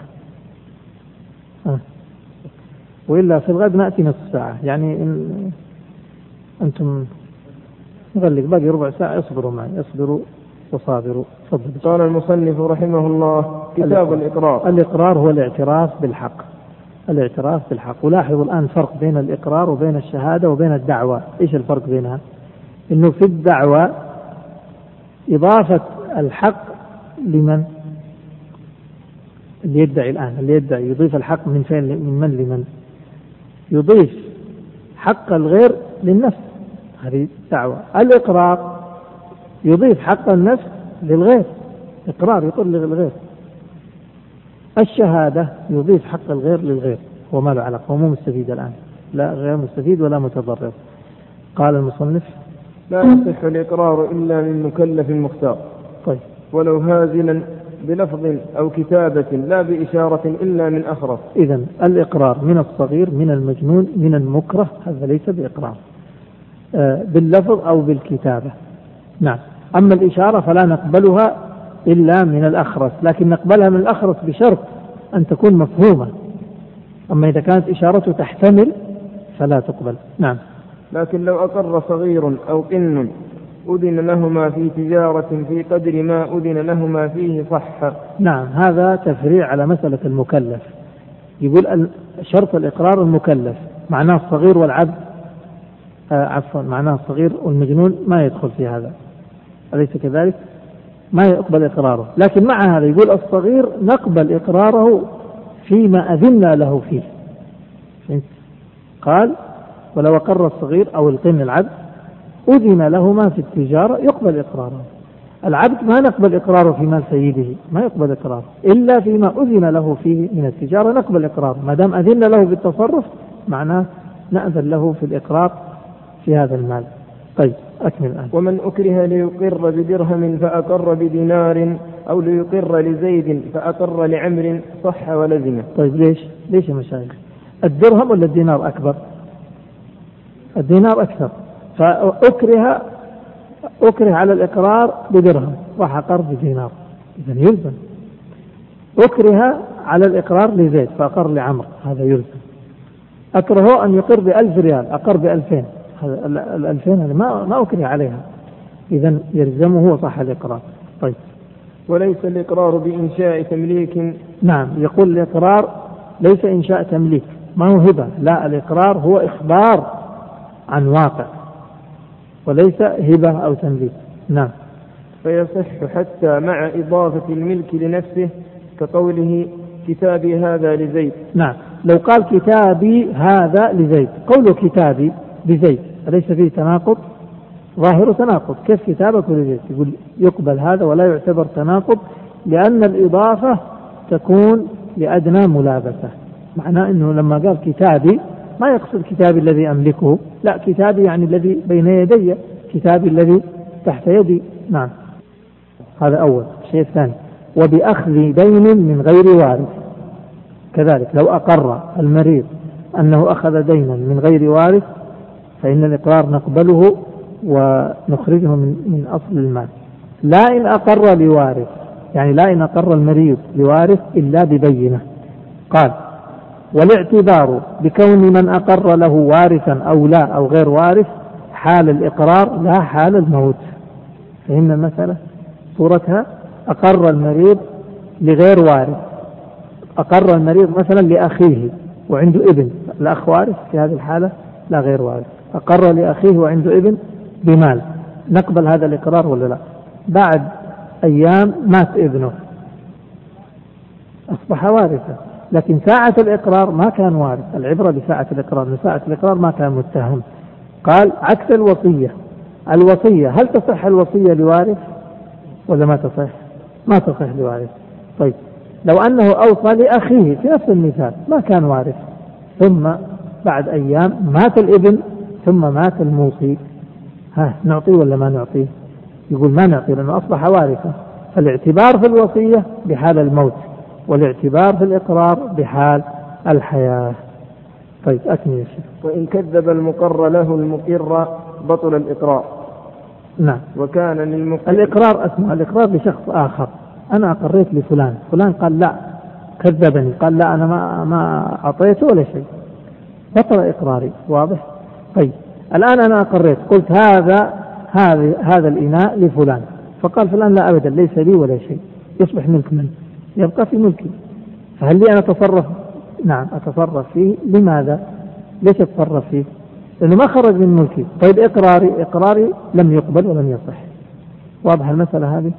وإلا في الغد نأتي نصف ساعة، يعني إن أنتم نغلق باقي ربع ساعة، اصبروا معي، اصبروا وصابروا. تفضل. قال المصنف رحمه الله: كتاب الإقرار. الإقرار هو الاعتراف بالحق. الاعتراف بالحق. ولاحظوا الآن فرق بين الإقرار وبين الشهادة وبين الدعوة. إيش الفرق بينها؟ إنه في الدعوة إضافة الحق لمن؟ اللي يدعي الآن، اللي يدعي يضيف الحق من فين؟ من لمن؟ يضيف حق الغير للنفس، هذه دعوة. الإقرار يضيف حق النفس للغير، إقرار يقول للغير. الشهادة يضيف حق الغير للغير، هو ما له علاقة، هو مو مستفيد الآن، لا غير مستفيد ولا متضرر. قال المصنف: لا يصح الإقرار إلا من مكلف مختار. طيب. ولو هازلا بلفظ أو كتابة لا بإشارة إلا من أخرس. إذن الإقرار من الصغير، من المجنون، من المكره، هذا ليس بإقرار باللفظ أو بالكتابة. نعم. أما الإشارة فلا نقبلها إلا من الأخرس، لكن نقبلها من الأخرس بشرط أن تكون مفهومة. أما إذا كانت إشارته تحتمل فلا تقبل. نعم. لكن لو أقر صغير أو قن أذن لهما في تجارة في قدر ما أذن لهما فيه صح. نعم، هذا تفريع على مسألة المكلف. يقول شرط الإقرار المكلف، معناه الصغير والعبد، معناه الصغير والمجنون ما يدخل في هذا، أليس كذلك؟ ما يقبل إقراره. لكن مع هذا يقول الصغير نقبل إقراره فيما أذن له فيه. قال: ولو أقر الصغير أو القن العبد أذن لهما في التجارة يقبل إقراره. العبد ما نقبل إقراره في مال سيده، ما يقبل إقراره إلا فيما أذن له فيه من التجارة نقبل إقراره. ما دام أذن له بالتصرف معناه نأذن له في الإقرار في هذا المال. طيب، أكمل الآن. ومن أكره ليقر بدرهم فأقر بدينار أو ليقر لزيد فأقر لعمر صح ولزمه. طيب، ليش يا مشايخ؟ الدرهم ولا الدينار أكبر؟ الدينار أكثر. فأكره على الإقرار بدرهم راح أقر بدينار، إذن يلزم. أكره على الإقرار لزيد فأقر لعمر، هذا يلزم. أكره أن يقر ب1000 ريال أقر ب2000، هذا 2000 هذا ما أكره عليها، إذن يلزمه وصح الإقرار. طيب. وليس الإقرار بإنشاء تمليك. نعم، يقول الإقرار ليس إنشاء تمليك، ما هو هبة، لا، الإقرار هو إخبار عن واقع وليس هبة أو تمليك. نعم. فيصح حتى مع إضافة الملك لنفسه كقوله كتابي هذا لزيد. نعم، لو قال كتابي هذا لزيد، قول كتابي لزيد أليس فيه تناقض؟ ظاهر تناقض، كيف كتابك لزيد؟ يقول يقبل هذا ولا يعتبر تناقض، لأن الإضافة تكون لأدنى ملابسة. معناه أنه لما قال كتابي ما يقصد كتابي الذي أملكه، لا، كتابي يعني الذي بين يدي، كتابي الذي تحت يدي. نعم، هذا أول شيء. الثاني وبأخذ دين من غير وارث، كذلك لو أقر المريض أنه أخذ دينا من غير وارث فإن الإقرار نقبله ونخرجه من أصل المال. لا إن أقر لوارث، يعني لا إن أقر المريض لوارث إلا ببينة. قال والاعتبار بكون من أقر له وارثا أو لا أو غير وارث حال الإقرار لا حال الموت. فإن المسألة صورتها أقر المريض لغير وارث، أقر المريض مثلا لأخيه وعنده ابن، الأخ وارث في هذه الحالة لا غير وارث، أقر لأخيه وعنده ابن بمال، نقبل هذا الإقرار ولا لا؟ بعد أيام مات ابنه أصبح وارثا، لكن ساعة الإقرار ما كان وارث. العبرة بساعة الإقرار، ساعة الإقرار ما كان متهم. قال عكس الوصية، الوصية هل تصح الوصية لوارث ولا ما تصح؟ ما تصح لوارث. طيب لو أنه أوصى لأخيه في نفس المثال ما كان وارث، ثم بعد أيام مات الابن ثم مات الموصي، نعطيه ولا ما نعطيه؟ يقول ما نعطيه لأنه أصبح وارثا. فالاعتبار في الوصية بحال الموت، والاعتبار في الإقرار بحال الحياة. طيب أكمل يا شيخ. وإن كذب المقر له المقر بطل الإقرار. نعم. وكان للمقر الإقرار اسمه الإقرار لشخص آخر، أنا أقريت لفلان، فلان قال لا كذبني، قال لا أنا ما أعطيته ولا شيء، بطل إقراري. واضح؟ طيب الآن أنا أقريت قلت هذا الإناء لفلان، فقال فلان لا أبدا ليس لي ولا شيء، يصبح ملك من؟ يبقى في ملكي. فهل لي أن أتصرف؟ نعم أتصرف فيه. لماذا؟ ليش أتصرف فيه؟ لأنه ما خرج من ملكي. طيب إقراري لم يقبل ولم يصح. واضح المسألة هذه؟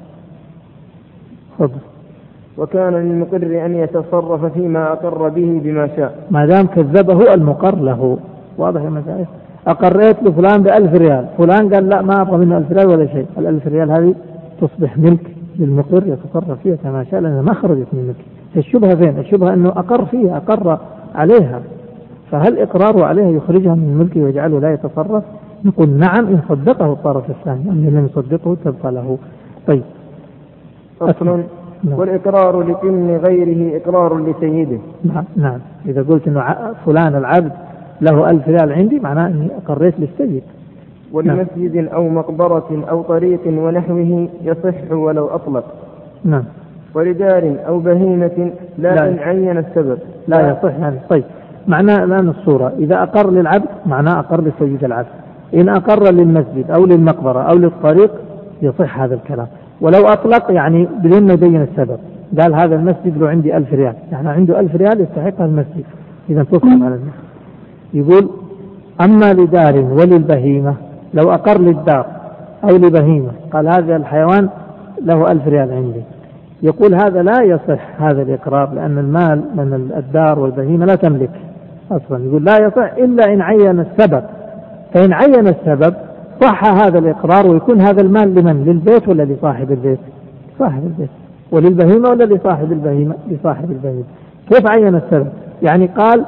خذ. وكان للمقر أن يتصرف فيما أقر به بما شاء ما دام كذبه المقر له. واضح المسألة؟ أقريت لفلان ب1000 ريال، فلان قال لا ما أبغى منه 1000 ريال ولا شيء، 1000 ريال هذه تصبح ملك للمقر يتصرف فيها كما شاء لأنها ما خرجت من ملك. الشبهة فين؟ الشبهة أنه أقر فيها، أقر عليها، فهل إقراره عليها يخرجها من ملكه ويجعله لا يتصرف؟ نقول نعم إن صدقه الطرف الثاني، أما لم يصدقه تبقى له. طيب أصل والإقرار لكن غيره إقرار لسيده. نعم إذا قلت أنه فلان العبد له 1000 ريال عندي معناه أني أقريت للسيد. ولمسجد أو مقبرة أو طريق ونحوه يصح ولو أطلق. نعم. ولدار أو بهيمة لا إن عين السبب لا يصح يعني. طيب معناه الآن الصورة إذا أقر للعبد معناه أقر لسيد العبد، إن أقر للمسجد أو للمقبرة أو للطريق يصح هذا الكلام. ولو أطلق يعني بدون ما يبين السبب، قال هذا المسجد له عندي 1000 ريال، يعني عنده 1000 ريال يستحقها المسجد، إذا تصرف على المسجد. يقول أما لدار وللبهيمة، لو أقر للدار أو لبهيمة قال هذا الحيوان له 1000 ريال عندي، يقول هذا لا يصح هذا الإقرار لأن المال من الدار والبهيمة لا تملك أصلا. يقول لا يصح إلا إن عين السبب، فإن عين السبب صح هذا الإقرار ويكون هذا المال لمن؟ للبيت ولا لصاحب البيت؟ صاحب البيت. وللبهيمة ولا لصاحب البهيمة؟ لصاحب البهيمة. كيف عين السبب؟ يعني قال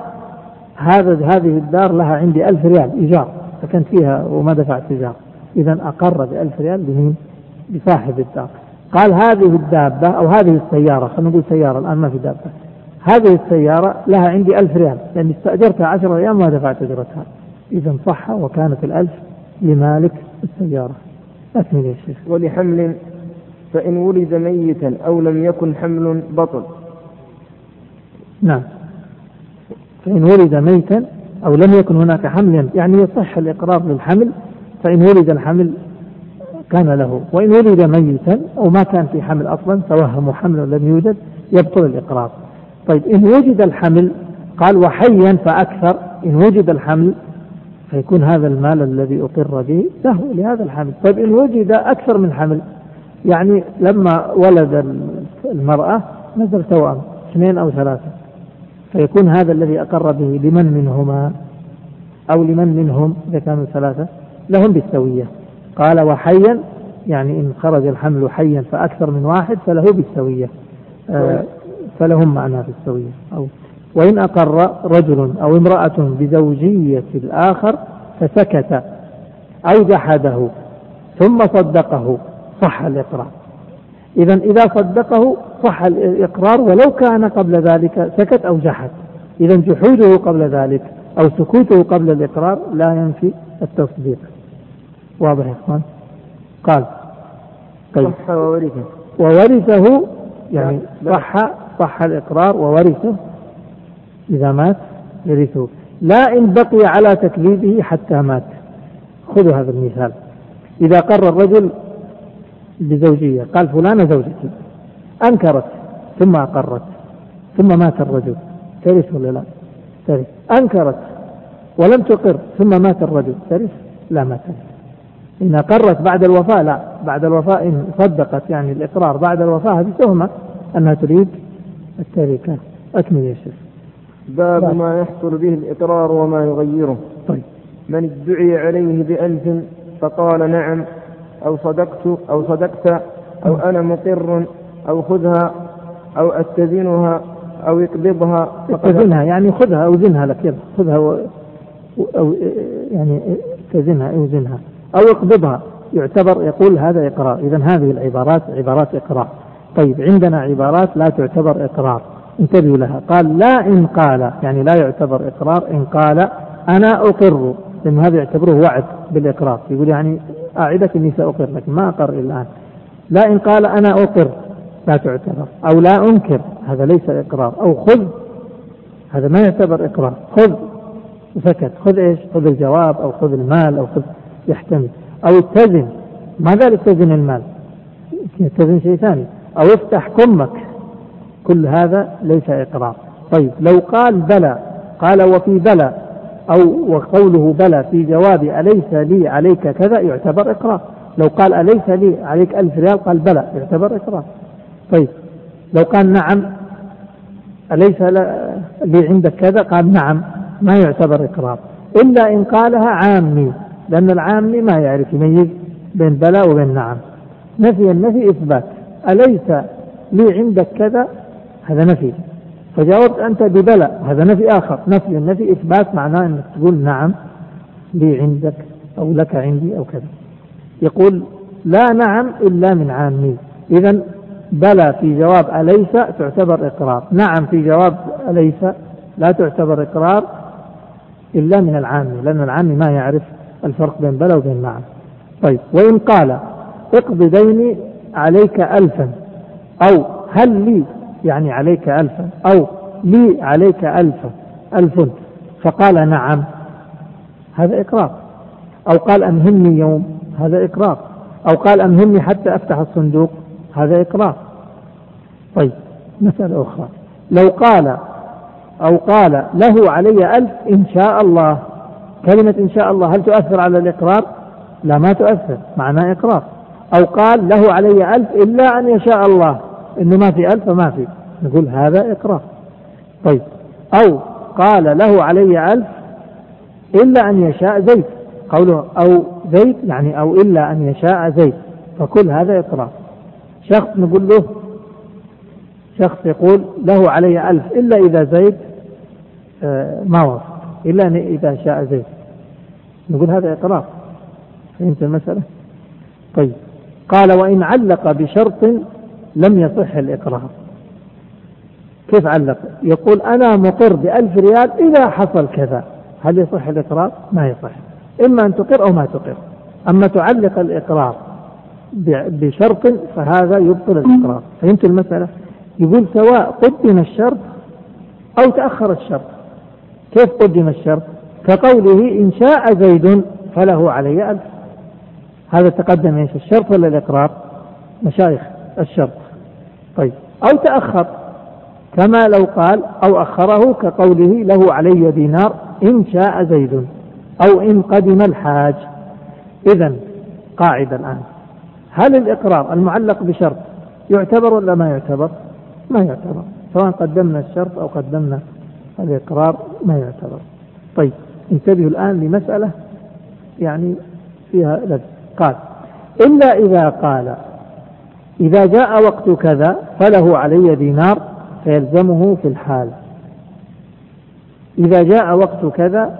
هذه الدار لها عندي 1000 ريال إيجار فكنت فيها وما دفعت إيجار، إذا أقر ب1000 ريال لمين؟ لصاحب الدار. قال هذه الدابة أو هذه السيارة، خلينا نقول سيارة الآن ما في دابة، هذه السيارة لها عندي 1000 ريال لأني استأجرتها 10 أيام ما دفعت أجرتها، إذا صح وكانت 1000 لمالك السيارة. أكمل يا شيخ. ولحمل فإن ولد ميتا أو لم يكن حمل بطل. نعم، فإن ولد ميتا أو لم يكن هناك حمل يعني يصح الإقرار للحمل، فإن ولد الحمل كان له، وإن ولد ميتا أو ما كان في حمل أصلا توهم حمل لم يوجد يبطل الإقرار. طيب إن وجد الحمل قال وحيا فأكثر، إن وجد الحمل فيكون هذا المال الذي أقر به له لهذا الحمل. طيب إن وجد أكثر من حمل، يعني لما ولد المرأة نزل توأم 2 أو 3، فيكون هذا الذي أقر به لمن منهما أو لمن منهم إذا كانوا 3 لهم بالسوية. قال وحيا يعني إن خرج الحمل حيا فأكثر من 1 فله بالسوية، فلهم معنى بالسوية. وإن أقر رجل أو امرأة بزوجية الآخر فسكت أو جحده ثم صدقه صح الإقرار. إذا صدقه صح الإقرار ولو كان قبل ذلك سكت أو جحد. إذا جحوده قبل ذلك أو سكوته قبل الإقرار لا ينفي التصديق. واضح يا إخوان؟ قال طيب وورثه يعني صح الإقرار وورثه إذا مات يرثه، لا إن بقي على تكليفه حتى مات. خذوا هذا المثال، إذا قر الرجل بزوجية قال فلانة زوجتي، أنكرت ثم أقرت ثم مات الرجل، ترث ولا لا؟ ترث. أنكرت ولم تقر ثم مات الرجل، ترث؟ لا، ما ترث. إن أقرت بعد الوفاة لا، بعد الوفاة إن صدقت يعني الإقرار بعد الوفاة هذه تهمة أنها تريد التركة. أكمل يا شيخ. باب ما يحصل به الإقرار وما يغيره. طيب. من ادعي عليه ب1000 فقال نعم أو صدقت أو أنا مقر أو خذها أو أتزنها أو اقبضها. اتزنها يعني خذها أو زنها لك، يلا خذها أو يعني اتزنها أو زنها أو اقبضها، يعتبر يقول هذا إقرار. إذن هذه العبارات عبارات إقرار. طيب عندنا عبارات لا تعتبر إقرار، انتبهوا لها. قال لا إن قال يعني لا يعتبر إقرار إن قال أنا أقر، لأن هذا يعتبره وعد بالإقرار، يقول يعني أعدك إني سأقر لك ما أقر الآن. لا إن قال أنا أقر لا تعتبر، أو لا أنكر هذا ليس إقرار، أو خذ هذا ما يعتبر إقرار، خذ وسكت، خذ إيش؟ خذ الجواب أو خذ المال أو خذ يحتمل، أو اتزن. ماذا اتزن المال؟ يتزن شيء ثاني، أو افتح كمك، كل هذا ليس إقرار. طيب لو قال بلى، قال وفي بلى أو وقوله بلى في جواب أليس لي عليك كذا يعتبر إقرار. لو قال أليس لي عليك 1000 ريال قال بلى يعتبر إقرار. طيب لو قال نعم أليس لي عندك كذا قال نعم ما يعتبر إقرار، إلا إن قالها عامي، لأن العامي ما يعرف يميز بين بلى وبين نعم. نفي النفي إثبات، أليس لي عندك كذا هذا نفي، فجاوبت أنت ببلى هذا نفي آخر. نفي النفي إثبات معناه أنك تقول نعم لي عندك أو لك عندي أو كذا. يقول لا نعم إلا من عامي، إذن بلى في جواب أليس تعتبر إقرار، نعم في جواب أليس لا تعتبر إقرار إلا من العامي، لأن العامي ما يعرف الفرق بين بلى وبين نعم. طيب وإن قال اقض ديني عليك 1000 أو هل لي يعني عليك 1000 أو لي عليك 1000 فقال نعم هذا إقرار، أو قال أمهلني يوم هذا إقرار، أو قال أمهلني حتى أفتح الصندوق هذا إقرار. طيب مسألة أخرى، لو قال أو قال له علي 1000 إن شاء الله، كلمة إن شاء الله هل تؤثر على الإقرار؟ لا ما تؤثر، معناه إقرار. أو قال له علي 1000 إلا أن يشاء الله، إنه ما في 1000 فما في، نقول هذا إقرار. طيب أو قال له علي 1000 إلا أن يشاء زيد، قوله أو زيد يعني أو إلا أن يشاء زيد، فكل هذا إقرار. شخص نقول له، شخص يقول له علي 1000 إلا إذا زيد ما وصل، إلا أن إذا شاء زيد، نقول هذا إقرار. فهمت المسألة؟ طيب قال وإن علق بشرط لم يصح الإقرار. كيف علق؟ يقول أنا مقر ب1000 ريال إذا حصل كذا، هل يصح الإقرار؟ ما يصح، إما أن تقر أو ما تقر. أما تعلق الإقرار بشرط فهذا يبطل الإقرار. فهمت المسألة؟ يقول سواء قدم الشرط أو تأخر الشرط. كيف قدم الشرط؟ كقوله إن شاء زيد فله علي 1000، هذا تقدم ايش الشرط ولا الإقرار؟ مشايخ الشرط. طيب أو تأخر، كما لو قال أو أخره كقوله له علي دينار إن شاء زيد أو إن قدم الحاج. إذن قاعدة الآن، هل الإقرار المعلق بشرط يعتبر ولا ما يعتبر؟ ما يعتبر، سواء قدمنا الشرط أو قدمنا الإقرار ما يعتبر. طيب انتبهوا الآن لمسألة يعني فيها لبس. قال إلا إذا قال إذا جاء وقت كذا فله علي دينار فيلزمه في الحال. إذا جاء وقت كذا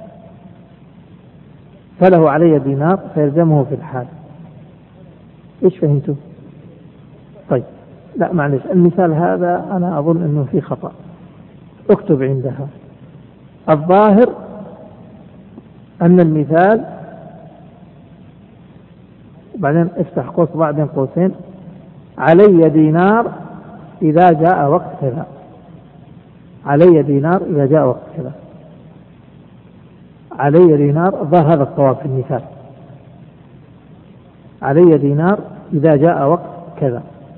فله علي دينار فيلزمه في الحال. إيش فهمتوا؟ طيب لا معلش، المثال هذا أنا أظن أنه فيه خطأ، اكتب عندها. الظاهر أن المثال، بعدين افتح قوس بعدين قوسين، علي دينار إذا جاء وقت كذا، علي دينار إذا جاء وقت كذا، علي دينار. الظاهر هذا الصواب في المثال، علي دينار إذا جاء وقت كذا.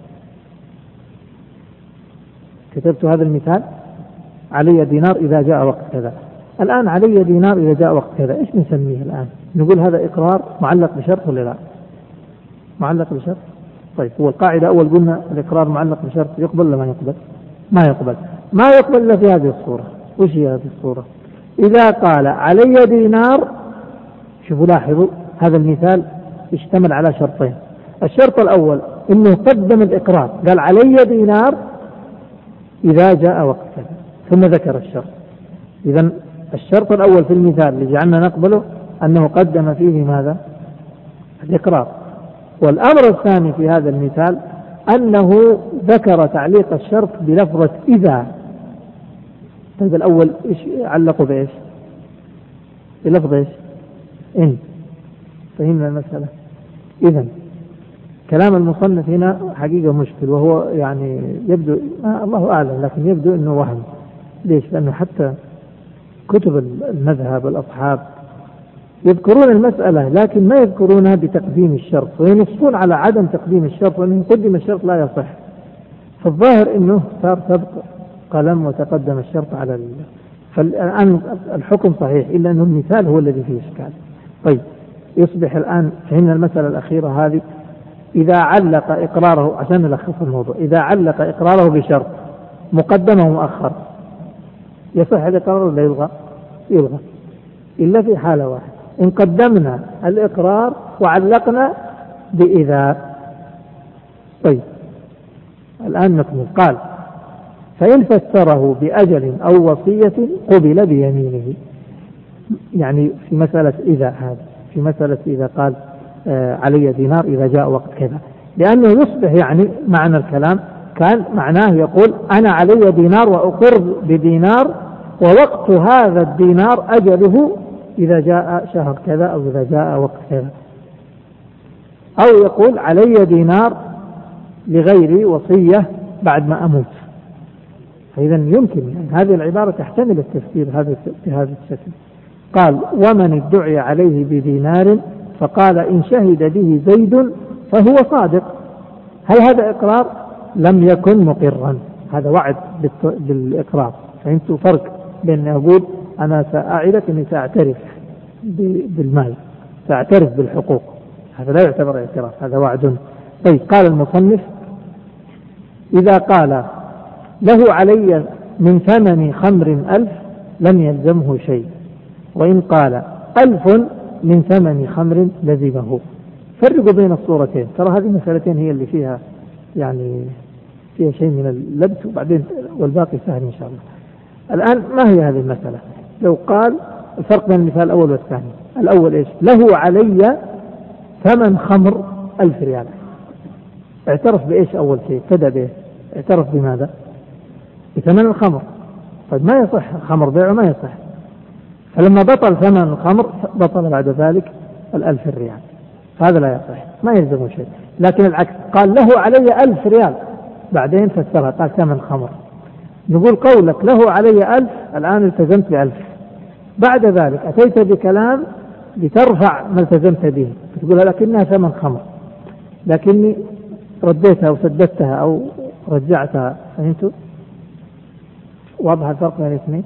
كتبت هذا المثال، علي دينار إذا جاء وقت كذا. الآن علي دينار إذا جاء وقت كذا، إيش نسميه الآن؟ نقول هذا إقرار معلق بشرط ولا لا؟ معلق بشرط. طيب هو القاعدة أول قلنا الإقرار معلق بشرط يقبل ولا ما يقبل؟ ما يقبل. ما يقبل إلا في هذه الصورة. وش هي هذه الصورة؟ إذا قال علي دينار، شوفوا لاحظوا هذا المثال يشتمل على شرطين. الشرط الأول إنه قدم الإقرار، قال علي دينار إذا جاء وقت كذا، ثم ذكر الشرط. إذن الشرط الأول في المثال اللي جعلنا نقبله أنه قدم فيه ماذا؟ الإقرار. والأمر الثاني في هذا المثال أنه ذكر تعليق الشرط بلفظة إذا. طيب الأول إيش علقوا بإيش؟ بلفظ إيش؟ إن. فهمنا المسألة. إذن كلام المصنف هنا حقيقة مشكل، وهو يعني يبدو الله أعلم، لكن يبدو أنه وهم. ليش؟ لأنه حتى كتب المذهب والأصحاب يذكرون المسألة لكن ما يذكرونها بتقديم الشرط، وينصون على عدم تقديم الشرط، وأنه يقدم الشرط لا يصح. فالظاهر أنه صار سبق قلم وتقدم الشرط على فالآن الحكم صحيح، إلا أنه المثال هو الذي فيه إشكال. طيب يصبح الآن فهمنا المسألة الأخيرة هذه. إذا علق إقراره، عشان نلخص الموضوع، إذا علق إقراره بشرط مقدم ومؤخر يصح الإقرار ولا يلغى؟ يلغى، إلا في حالة واحدة، إن قدمنا الإقرار وعلقنا بإذا. طيب الآن نكمل. قال فإن فسره بأجل أو وصية قبل بيمينه. يعني في مسألة إذا، هذا في مسألة إذا قال علي دينار إذا جاء وقت كذا، لأنه يصبح يعني معنى الكلام كان معناه يقول أنا علي دينار وأقر بدينار، ووقت هذا الدينار أجله إذا جاء شهر كذا أو إذا جاء وقت كذا. أو يقول علي دينار لغيري وصية بعد ما أموت. فإذا يمكن يعني هذه العبارة تحتمل التفسير بهذا الشكل. قال ومن ادعي عليه بدينار فقال إن شهد به زيد فهو صادق. هل هذا إقرار؟ لم يكن مقرا، هذا وعد بالإقرار. فهمتوا فرق بين أقول أنا سأعدك أني سأعترف بالمال، سأعترف بالحقوق، هذا لا يعتبر اعتراف، هذا وعد. طيب قال المصنف إذا قال له علي من ثمن خمر 1000 لم يلزمه شيء، وإن قال 1000 من ثمن خمر لزمه. فرقوا بين الصورتين، ترى هذه المسألتين هي اللي فيها يعني فيها شيء من اللبس، وبعدين والباقي سهل إن شاء الله. الآن ما هي هذه المسألة؟ لو قال الفرق بين المثال الأول والثاني، الأول إيش؟ له علي ثمن خمر 1000 ريال، اعترف بإيش أول شيء؟ ابتدأ بإيش؟ اعترف بماذا؟ بثمن الخمر. طيب ما يصح الخمر بيعه، ما يصح. فلما بطل ثمن الخمر بطل بعد ذلك 1000 ريال، هذا لا يصح، ما يلزمه شيء. لكن العكس، قال له علي 1000 ريال بعدين فسرها قال ثمن خمر، نقول قولك له علي 1000 الآن التزمت ب1000، بعد ذلك أتيت بكلام لترفع ما التزمت به، تقول لكنها ثمن خمر، لكني رديتها أو سددتها أو رجعتها. فهمتوا؟ واضح الفرق بين الاثنين؟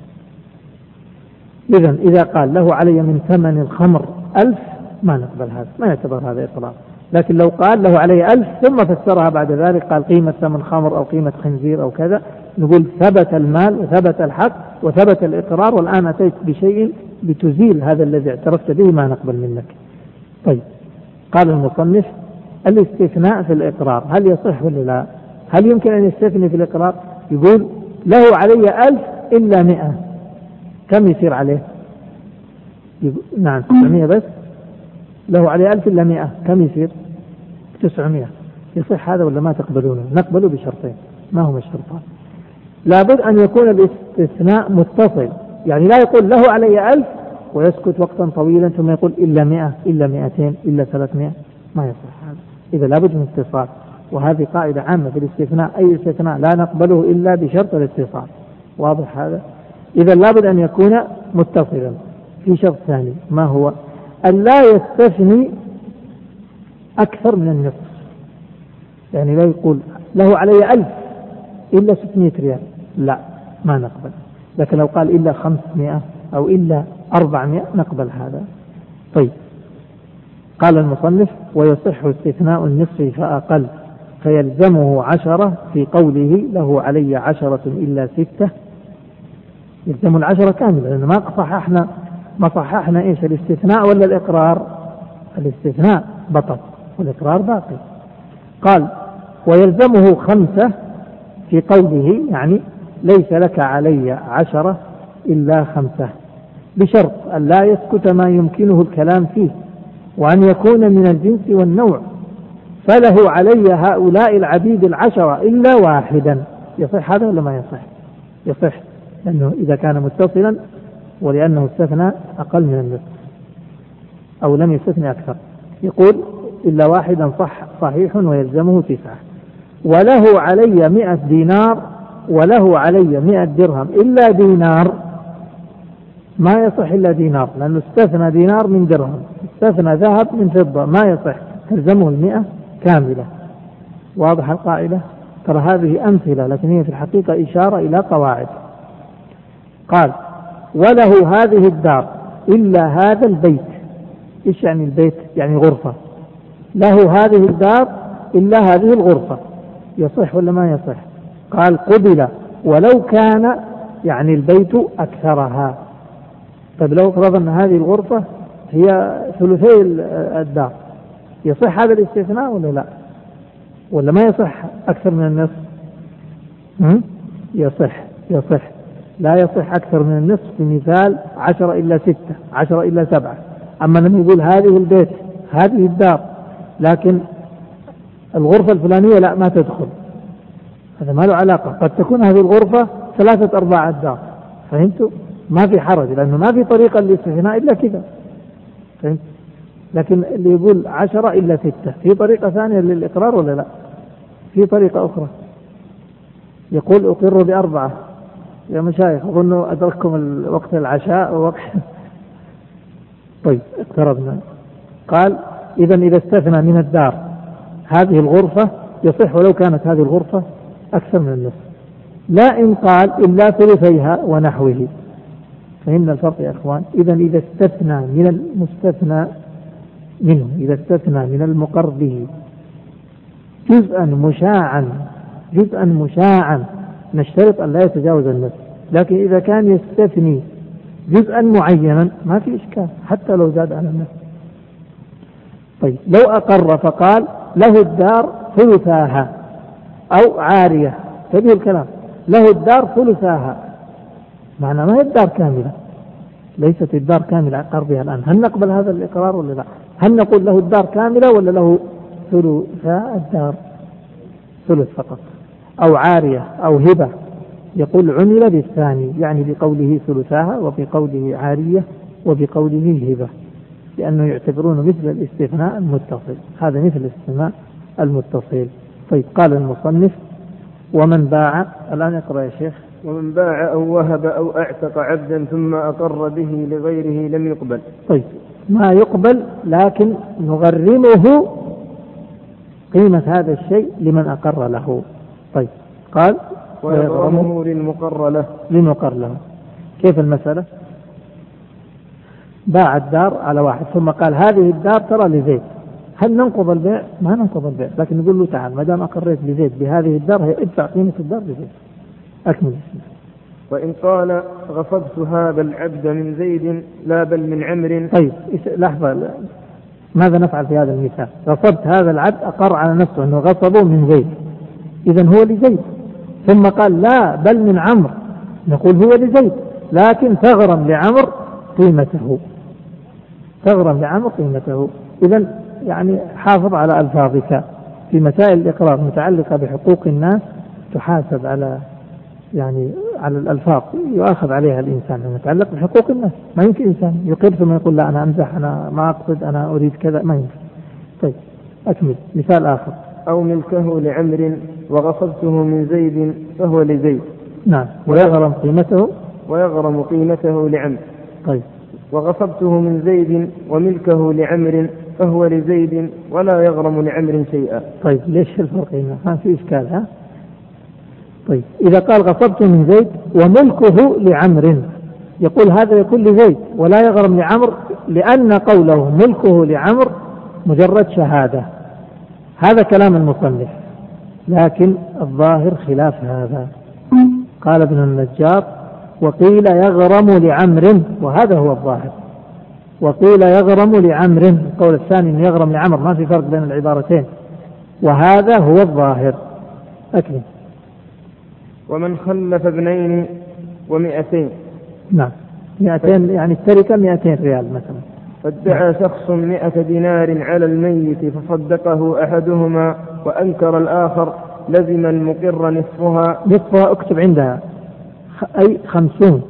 إذن إذا قال له علي من ثمن الخمر 1000 ما نقبل هذا، ما يعتبر هذا إقرار. لكن لو قال له علي 1000 ثم فسرها بعد ذلك قال قيمة ثمن خمر أو قيمة خنزير أو كذا، نقول ثبت المال وثبت الحق وثبت الإقرار، والآن أتيت بشيء بتزيل هذا الذي اعترفت به، ما نقبل منك. طيب، قال المصنف الاستثناء في الإقرار هل يصح ولا لا؟ هل يمكن أن يستثني في الإقرار؟ يقول له علي 1000 إلا 100، كم يصير عليه؟ نعم 900 بس. له عليه 1000 إلا 100 كم يصير؟ 900. يصح هذا ولا ما تقبلونه؟ نقبله بشرطين. ما هما الشرطان؟ لابد أن يكون الاستثناء متصل، يعني لا يقول له علي 1000 ويسكت وقتا طويلا ثم يقول إلا 100 إلا 200 إلا 300، ما يصح هذا. إذا لابد من اتصال، وهذه قاعدة عامة في الاستثناء، أي استثناء لا نقبله إلا بشرط الاتصال. واضح هذا؟ إذا لابد أن يكون متصلا. في شرط ثاني، ما هو؟ أن لا يستثني أكثر من النصف، يعني لا يقول له علي 1000 إلا 600 ريال، لا ما نقبل. لكن لو قال إلا 500 أو إلا 400 نقبل هذا. طيب، قال المصنف ويصح استثناء النصف فأقل، فيلزمه 10 في قوله له علي 10 إلا 6، يلزم 10 كاملة، لأن ما صححنا إيش الاستثناء ولا الإقرار؟ الاستثناء بطل والإقرار باقي. قال ويلزمه 5 في قوله يعني ليس لك علي 10 إلا 5، بشرط أن لا يسكت ما يمكنه الكلام فيه، وأن يكون من الجنس والنوع، فله علي هؤلاء العبيد 10 إلا 1. يصح هذا ولا ما يصح؟ يصح، لأنه إذا كان متصلا ولأنه استثنى أقل من النصف أو لم يستثني أكثر. يقول إلا 1 صحيح ويلزمه 9. وله علي 100 دينار وله علي 100 درهم إلا دينار، ما يصح إلا دينار، لأنه استثنى دينار من درهم، استثنى ذهب من فضة، ما يصح، تلزمه 100 كاملة. واضح القاعدة؟ ترى هذه أمثلة لكن هي في الحقيقة إشارة إلى قواعد. قال وله هذه الدار إلا هذا البيت. إيش يعني البيت؟ يعني غرفة. له هذه الدار إلا هذه الغرفة، يصح ولا ما يصح؟ قال قبل ولو كان يعني البيت أكثرها. طيب لو فرض أن هذه الغرفة هي ثلثي الدار، يصح هذا الاستثناء ولا لا؟ ولا ما يصح أكثر من النصف؟ يصح لا يصح أكثر من النصف في مثال 10 إلا 6 10 إلا 7. أما لما يقول هذه البيت هذه الدار لكن الغرفة الفلانية لا ما تدخل، هذا ما له علاقة. قد تكون هذه الغرفة 3/4 الدار، فهمتوا؟ ما في حرج، لأنه ما في طريقة للاستثناء إلا كذا، فهمت؟ لكن اللي يقول 10 إلا 6 في طريقة ثانية للإقرار ولا لا؟ في طريقة أخرى، يقول أقر ب4. يا مشايخ أظن أدرككم وقت العشاء ووقت طيب اقتربنا. قال إذا استثنى من الدار هذه الغرفة يصح ولو كانت هذه الغرفة أكثر من النصف، لا إن قال إلا ثلثيها ونحوه. فهمنا الفرق يا أخوان؟ إذا استثنى من المستثنى منه، إذا استثنى من المقر به جزءا مشاعا نشترط أن لا يتجاوز النصف. لكن إذا كان يستثني جزءا معينا ما في إشكال حتى لو زاد على النصف. طيب لو أقر فقال له الدار ثلثاها أو عارية، تبيه الكلام، له الدار ثلثاها، معنى ما هي الدار كاملة، ليست الدار كاملة أقر بها الآن. هل نقبل هذا الإقرار ولا لا؟ هل نقول له الدار كاملة ولا له ثلثاء الدار، ثلث فقط، أو عارية أو هبة؟ يقول عمل بالثاني، يعني بقوله ثلثاها وبقوله عارية وبقوله هبة، لأنه يعتبرون مثل الاستثناء المتصل، هذا مثل الاستثناء المتصل. طيب قال المصنف ومن باع، الآن اقرأ يا شيخ. ومن باع أو وهب أو أعتق عبدا ثم أقر به لغيره لم يقبل. طيب ما يقبل، لكن نغرمه قيمة هذا الشيء لمن أقر له. طيب قال ويغرمه للمقر له. كيف المسألة؟ باع الدار على واحد ثم قال هذه الدار ترى لزيد، هل ننقض البيع؟ ما ننقض البيع، لكن نقول له تعال ما دام أقريت لزيد بهذه الدار ادفع قيمة الدار لزيد. أكمل. وإن قال غصبت هذا العبد من زيد لا بل من عمرو. طيب لحظة، ماذا نفعل في هذا المثال؟ غصبت هذا العبد، أقر على نفسه أنه غصبه من زيد، إذن هو لزيد، ثم قال لا بل من عمرو، نقول هو لزيد لكن تغرم لعمرو قيمته، تغرم لعمرو قيمته. إذن يعني حافظ على ألفاظك في مسائل الإقرار متعلقة بحقوق الناس، تحاسب على يعني على الألفاظ يؤاخذ عليها الإنسان المتعلق بحقوق الناس. ما يمكن إنسان يقر ثم يقول لا أنا أمزح أنا ما أقصد أنا أريد كذا، ما يمكن. طيب أكمل. مثال آخر. أو ملكه لعمر وغصبته من زيد فهو لزيد. نعم. ويغرم قيمته لعمر. طيب. وغصبته من زيد وملكه لعمر فهو لزيد ولا يغرم لعمر شيئا. طيب ليش الفرق هنا؟ ما في إشكال ها؟ طيب إذا قال غصبته من زيد وملكه لعمر، يقول هذا يكون لزيد ولا يغرم لعمر، لأن قوله ملكه لعمر مجرد شهادة. هذا كلام المصنف، لكن الظاهر خلاف هذا. قال ابن النجار وقيل يغرم لعمر، وهذا هو الظاهر، وقيل يغرم لعمر، القول الثاني أنه يغرم لعمر، ما في فرق بين العبارتين، وهذا هو الظاهر. أكمل. ومن خلف 2 و200. نعم 200 يعني التركة 200 ريال مثلا. فادعى شخص 100 دينار على الميت فصدقه أحدهما وأنكر الآخر لزم المقر نصفها. اكتب عندها أي 50.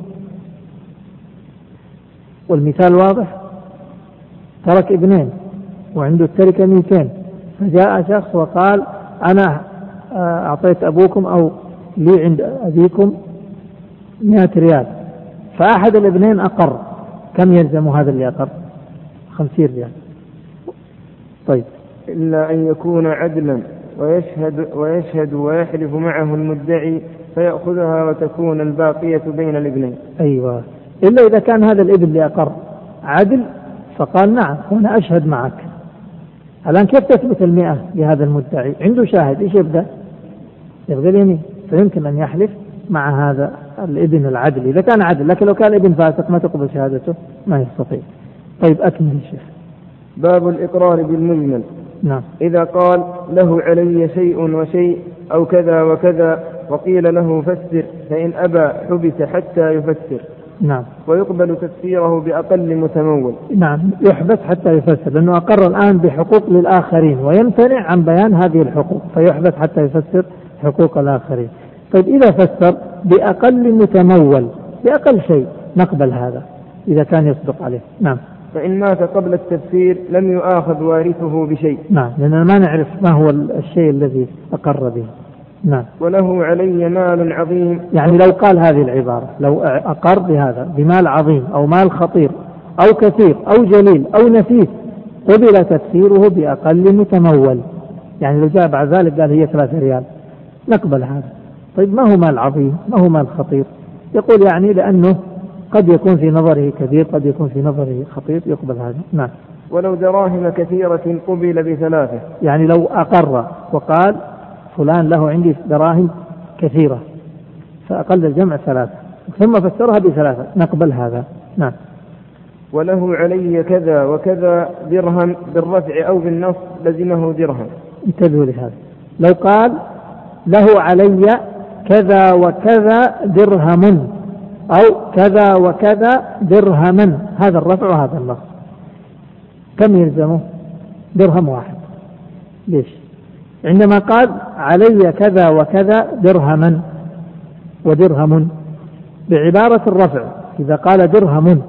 والمثال واضح، ترك 2 وعنده التركة 200، فجاء شخص وقال أنا أعطيت أبوكم أو لي عند أبيكم 100 ريال، فأحد الابنين أقر، كم يلزم هذا اللي أقر؟ 50 ريال. طيب إلا أن يكون عدلا ويشهد ويحلف معه المدعي فيأخذها وتكون الباقية بين الابنين. أيوة، إلا إذا كان هذا الابن اللي أقر عدل فقال نعم وأنا أشهد معك. الآن كيف تثبت 100 لهذا المدعي؟ عنده شاهد، إيش يبدأ؟ يبدأ اليمين، فيمكن أن يحلف مع هذا الابن العدل إذا كان عدل، لكن لو كان ابن فاسق ما تقبل شهادته، ما يستطيع. طيب أكمل الشيخ. باب الإقرار بالمجمل. نعم. إذا قال له علي شيء وشيء أو كذا وكذا وقيل له فسر فإن أبى حبس حتى يفسر. نعم. ويقبل تفسيره بأقل متمول. نعم يحبس حتى يفسر، لأنه أقر الآن بحقوق للآخرين ويمتنع عن بيان هذه الحقوق، فيحبس حتى يفسر حقوق الآخرين. طيب إذا فسر بأقل متمول بأقل شيء نقبل هذا إذا كان يصدق عليه. نعم. فإن مات قبل التفسير لم يؤاخذ وارثه بشيء. نعم، لأننا ما نعرف ما هو الشيء الذي أقر به. نعم. وله علي مال عظيم. يعني لو قال هذه العبارة، لو أقر بهذا بمال عظيم أو مال خطير أو كثير أو جليل أو نفيس، قبل تفسيره بأقل متمول. يعني لو جاء بعد ذلك قال هي 3 ريال نقبل هذا. طيب ما هو مال عظيم؟ ما هو مال خطير؟ يقول يعني لأنه قد يكون في نظره كبير قد يكون في نظره خطير، يقبل هذا. نعم. ولو دراهم كثيرة قبل ب3. يعني لو أقر وقال فلان له عندي دراهم كثيرة فأقل الجمع 3 ثم فسرها ب3 نقبل هذا. نعم. وله علي كذا وكذا درهم بالرفع أو بالنصب لزمه درهم. انتبهوا لهذا. لو قال له علي كذا وكذا درهم أو كذا وكذا درهما، هذا الرفع وهذا النصب، كم يلزمه؟ درهم واحد. ليش؟ عندما قال علي كذا وكذا درهما ودرهم بعبارة الرفع، إذا قال درهم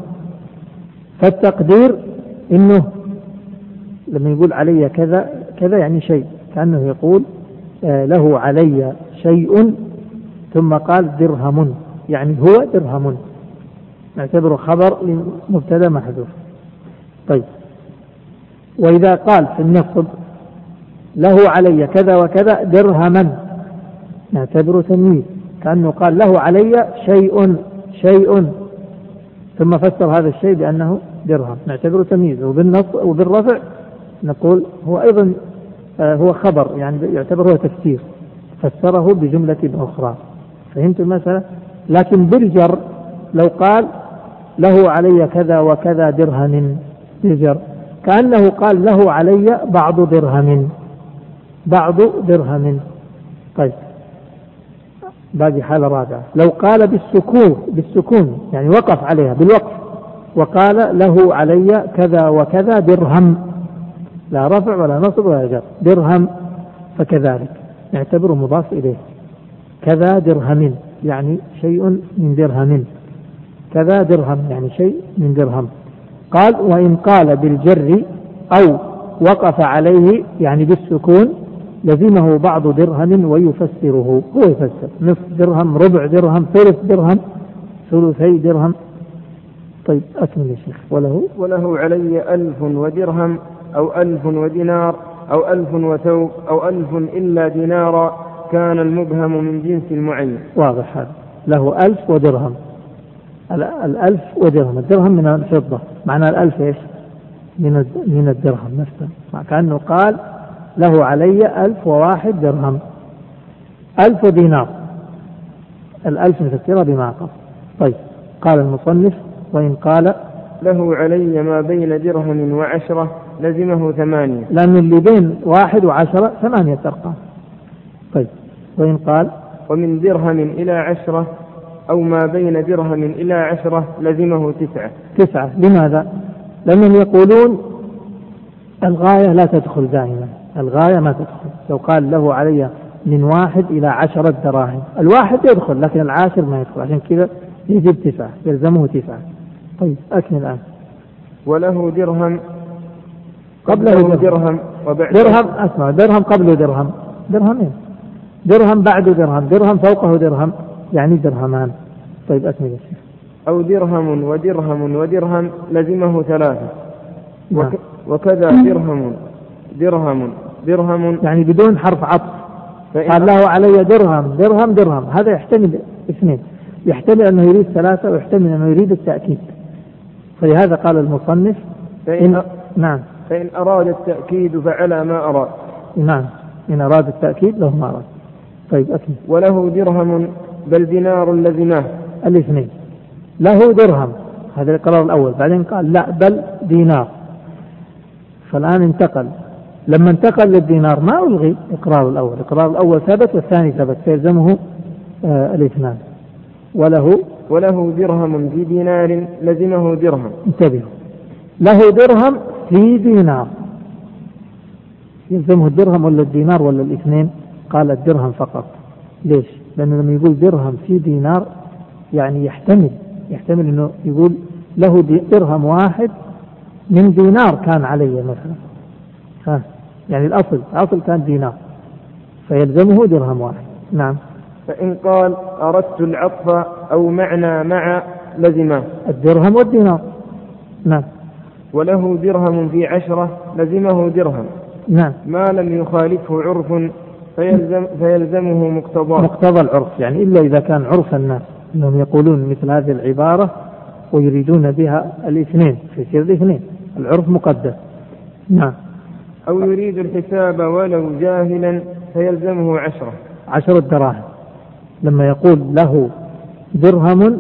فالتقدير إنه لما يقول علي كذا كذا يعني شيء، كأنه يقول له علي شيء ثم قال درهم، يعني هو درهم، نعتبره خبر لمبتدا محذوف. طيب وإذا قال في النصب له علي كذا وكذا درهما نعتبره تمييز، كأنه قال له علي شيء ثم فسر هذا الشيء بأنه درهم، نعتبره تمييز. وبالرفع نقول هو أيضا هو خبر، يعني يعتبر هو تفسير، فسره بجملة أخرى. فهمت المسألة؟ لكن بالجر لو قال له علي كذا وكذا درهم بالجر، كأنه قال له علي بعض درهم. طيب باقي حالة رابعة، لو قال بالسكون يعني وقف عليها بالوقف وقال له علي كذا وكذا درهم، لا رفع ولا نصب ولا جر، درهم، فكذلك نعتبره مضاف إليه. كذا درهم يعني شيء من درهم، كذا درهم يعني شيء من درهم. قال وإن قال بالجر أو وقف عليه يعني بالسكون لزمه بعض درهم ويفسره، هو يفسر نصف درهم، ربع درهم، ثلث درهم، ثلثي درهم. طيب أكمل يا شيخ. وله علي 1000 ودرهم أو 1000 ودينار أو 1000 وثوب أو 1000 إلا دينارا، كان المبهم من جنس المعين. واضح هذا. له 1000 ودرهم، 1000 ودرهم، الدرهم من الفضة، معنى 1000 إيش؟ من الدرهم نفسه، كأنه قال له علي 1001 درهم. 1000 دينار، 1000 نفسرها بما قال. طيب قال المصنف وإن قال له علي ما بين درهم و10 لزمه 8، لأن اللي بين 1 و10 8 أرقام. طيب وإن قال ومن درهم إلى 10 أو ما بين درهم إلى 10 لزمه 9. لماذا؟ لأنهم يقولون الغاية لا تدخل دائما، الغاية ما تدخل. لو قال له علي من 1 إلى 10 دراهم، الواحد يدخل لكن العاشر ما يدخل، عشان كذا يجب 9، يلزمه 9. طيب أكمل الآن. وله درهم قبله درهم درهم، أسمع، درهم قبله درهم، درهمين، درهم بعده درهم، درهم فوقه درهم، يعني درهمان. طيب أكمل يا شيخ. أو درهم ودرهم ودرهم لزمه 3. نعم. وكذا درهم يعني بدون حرف عطف. قال له علي درهم، هذا يحتمل اثنين، يحتمل أنه يريد 3 ويحتمل أنه يريد التأكيد، فلهذا قال المصنف نعم، فإن أراد التأكيد فعلى ما أراد. نعم، إن أراد التأكيد له ما أراد. طيب أكمل. وله درهم بل دينار لزماه، الاثنين. له درهم، هذا القرار الأول، بعدين قال لا بل دينار، فالآن انتقل. لما انتقل للدينار ما ألغي إقرار الأول، إقرار الأول ثبت والثاني ثبت، فيلزمه الاثنان. وله درهم في دينار لزمه درهم. انتبهوا، له درهم في دينار، يلزمه الدرهم ولا الدينار ولا الاثنين؟ قال الدرهم فقط. ليش؟ لأنه لما يقول درهم في دينار يعني يحتمل أنه يقول له درهم واحد من دينار كان علي مثلا، يعني الأصل كان دينار، فيلزمه درهم واحد. نعم. فإن قال أردت العطف أو معنى مع لزمه الدرهم والدينار. نعم. وله درهم في 10 لزمه درهم، نعم، ما لم يخالفه عرف فيلزمه مقتضى العرف، يعني إلا إذا كان عرف الناس أنهم يقولون مثل هذه العبارة ويريدون بها الاثنين، فيصير الاثنين، العرف مقدم. نعم. أو يريد الحساب ولو جاهلا فيلزمه 10 دراهم. لما يقول له درهم،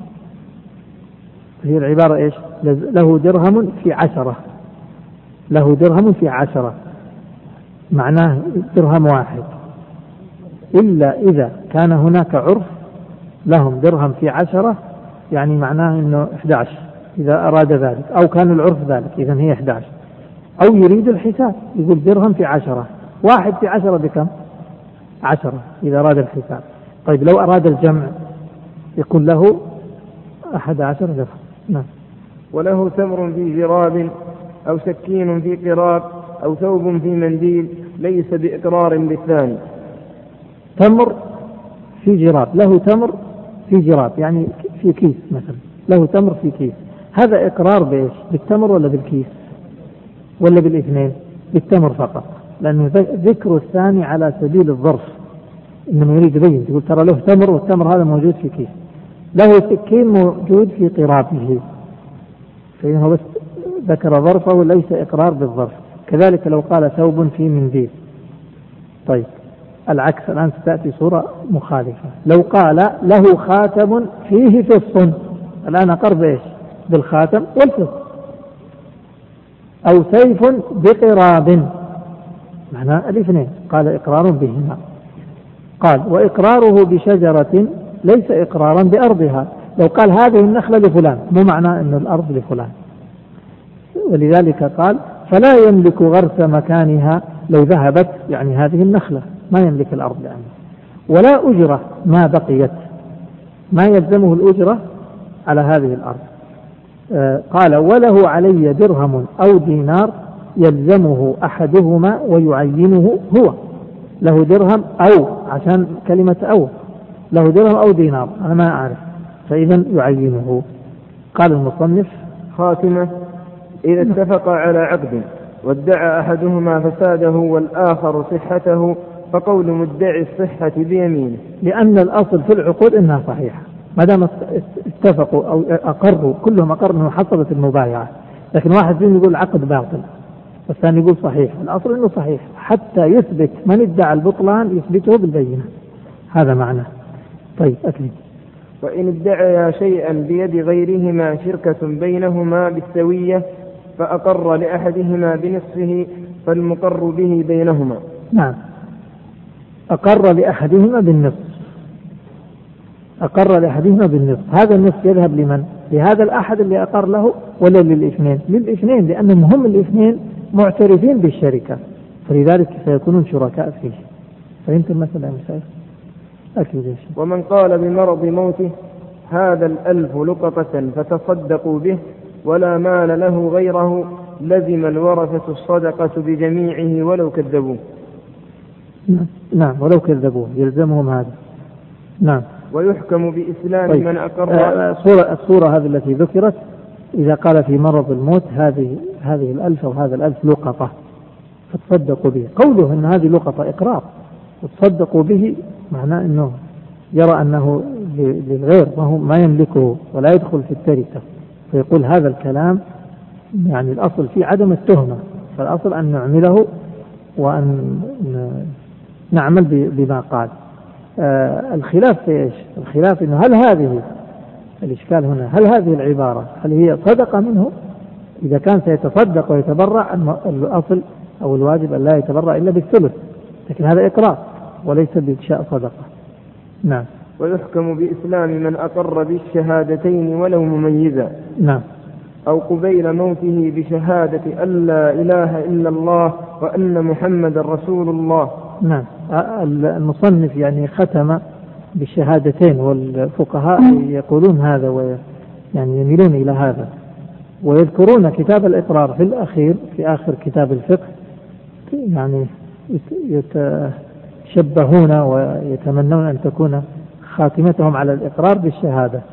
هي العبارة إيش؟ له درهم في 10، له درهم في 10 معناه درهم واحد، إلا إذا كان هناك عرف لهم درهم في 10، يعني معناه أنه 11 إذا أراد ذلك، أو كان العرف ذلك إذن هي 11. أو يريد الحساب، يقول درهم في 10، 1 في 10 بكم؟ 10 إذا أراد الحساب. طيب لو أراد الجمع يكون له 11 درهم. نعم. وله تمر في جراب أو سكين في قراب أو ثوب في منديل ليس بإقرار بالثاني. تمر في جراب، له تمر في جراب يعني في كيس مثلا، له تمر في كيس، هذا إقرار بإيش؟ بالتمر ولا بالكيس ولا بالاثنين؟ بالتمر فقط، لأنه ذكر الثاني على سبيل الظرف، إنما يريد يبين، يقول ترى له تمر والتمر هذا موجود في كيس، له سكين موجود في قرابه، فإنه بس ذكر ظرفه ليس إقرار بالظرف. كذلك لو قال ثوب في منديل. طيب العكس الآن ستأتي صورة مخالفة، لو قال له خاتم فيه فص، الآن أقر بإيش؟ بالخاتم والفص. أو سيف بقراب، معنى الاثنين، قال إقرار بهما. قال وإقراره بشجرة ليس إقرارا بأرضها، لو قال هذه النخلة لفلان مو معنى أن الأرض لفلان، ولذلك قال فلا يملك غرس مكانها لو ذهبت، يعني هذه النخلة ما يملك الأرض لأنه، ولا أجرة ما بقيت، ما يلزمه الأجرة على هذه الأرض. قال وله علي درهم أو دينار يلزمه أحدهما ويعينه هو، له درهم أو، عشان كلمة أو، له درهم أو دينار أنا ما أعرف، فإذا يعينه. قال المصنف خاتمة إذا اتفق على عقد وادعى أحدهما فساده والآخر صحته فقول مدعي الصحة بيمينه، لأن الأصل في العقود إنها صحيحة، ما دام اتفقوا أو أقروا، كلهم أقروا أنه حصلت المبايعة، لكن واحد فيهم يقول العقد باطل والثاني يقول صحيح، الأصل إنه صحيح حتى يثبت من ادعى البطلان يثبته بالبينة، هذا معنى. طيب أكمل. وإن ادعيا شيئا بيد غيرهما شركة بينهما بالسوية فأقر لأحدهما بنصفه فالمقر به بينهما. نعم، أقر لأحدهما بالنصف، أقر لأحدهما بالنصف، هذا النصف يذهب لمن؟ لهذا الأحد اللي أقر له ولا للاثنين؟ للاثنين، لأنهم هم الاثنين معترفين بالشركة، فلذلك سيكونون شركاء فيه. فهمت المسألة يا مسائل؟ أكيد. ومن قال بمرض موته هذا 1000 لقطة فتصدقوا به ولا مال له غيره لزم الورثة الصدقة بجميعه ولو كذبوه. نعم، ولو كذبوه يلزمهم هذا. نعم. ويحكم بإسلام طيب. من أقر. الصورة هذه التي ذكرت إذا قال في مرض الموت هذه 1000 أو هذا 1000 لقطة فتصدقوا به، قوله أن هذه لقطة إقرار وتصدقوا به معناه أنه يرى أنه للغير ما يملكه ولا يدخل في التركة، فيقول هذا الكلام يعني الأصل فيه عدم التهمة، فالأصل أن نعمله وأن نعمل بما قال. الخلاف في إيش؟ الخلاف إنه هل هذه الإشكال هنا، هل هذه العبارة هل هي صدقة منه؟ إذا كان سيتصدق ويتبرع الأصل أو الواجب أن لا يتبرع إلا بالثلث، لكن هذا إقرار وليس بإنشاء صدقة. نعم. ويحكم بإسلام من أقر بالشهادتين ولو مميزا. نعم. أو قبيل موته بشهادة أن لا إله إلا الله وأن محمد رسول الله. نعم. المصنف يعني ختم بالشهادتين، والفقهاء يقولون هذا يعني يميلون إلى هذا، ويذكرون كتاب الإقرار في الأخير في آخر كتاب الفقه، يعني يتشبهون ويتمنون أن تكون خاتمتهم على الإقرار بالشهادة.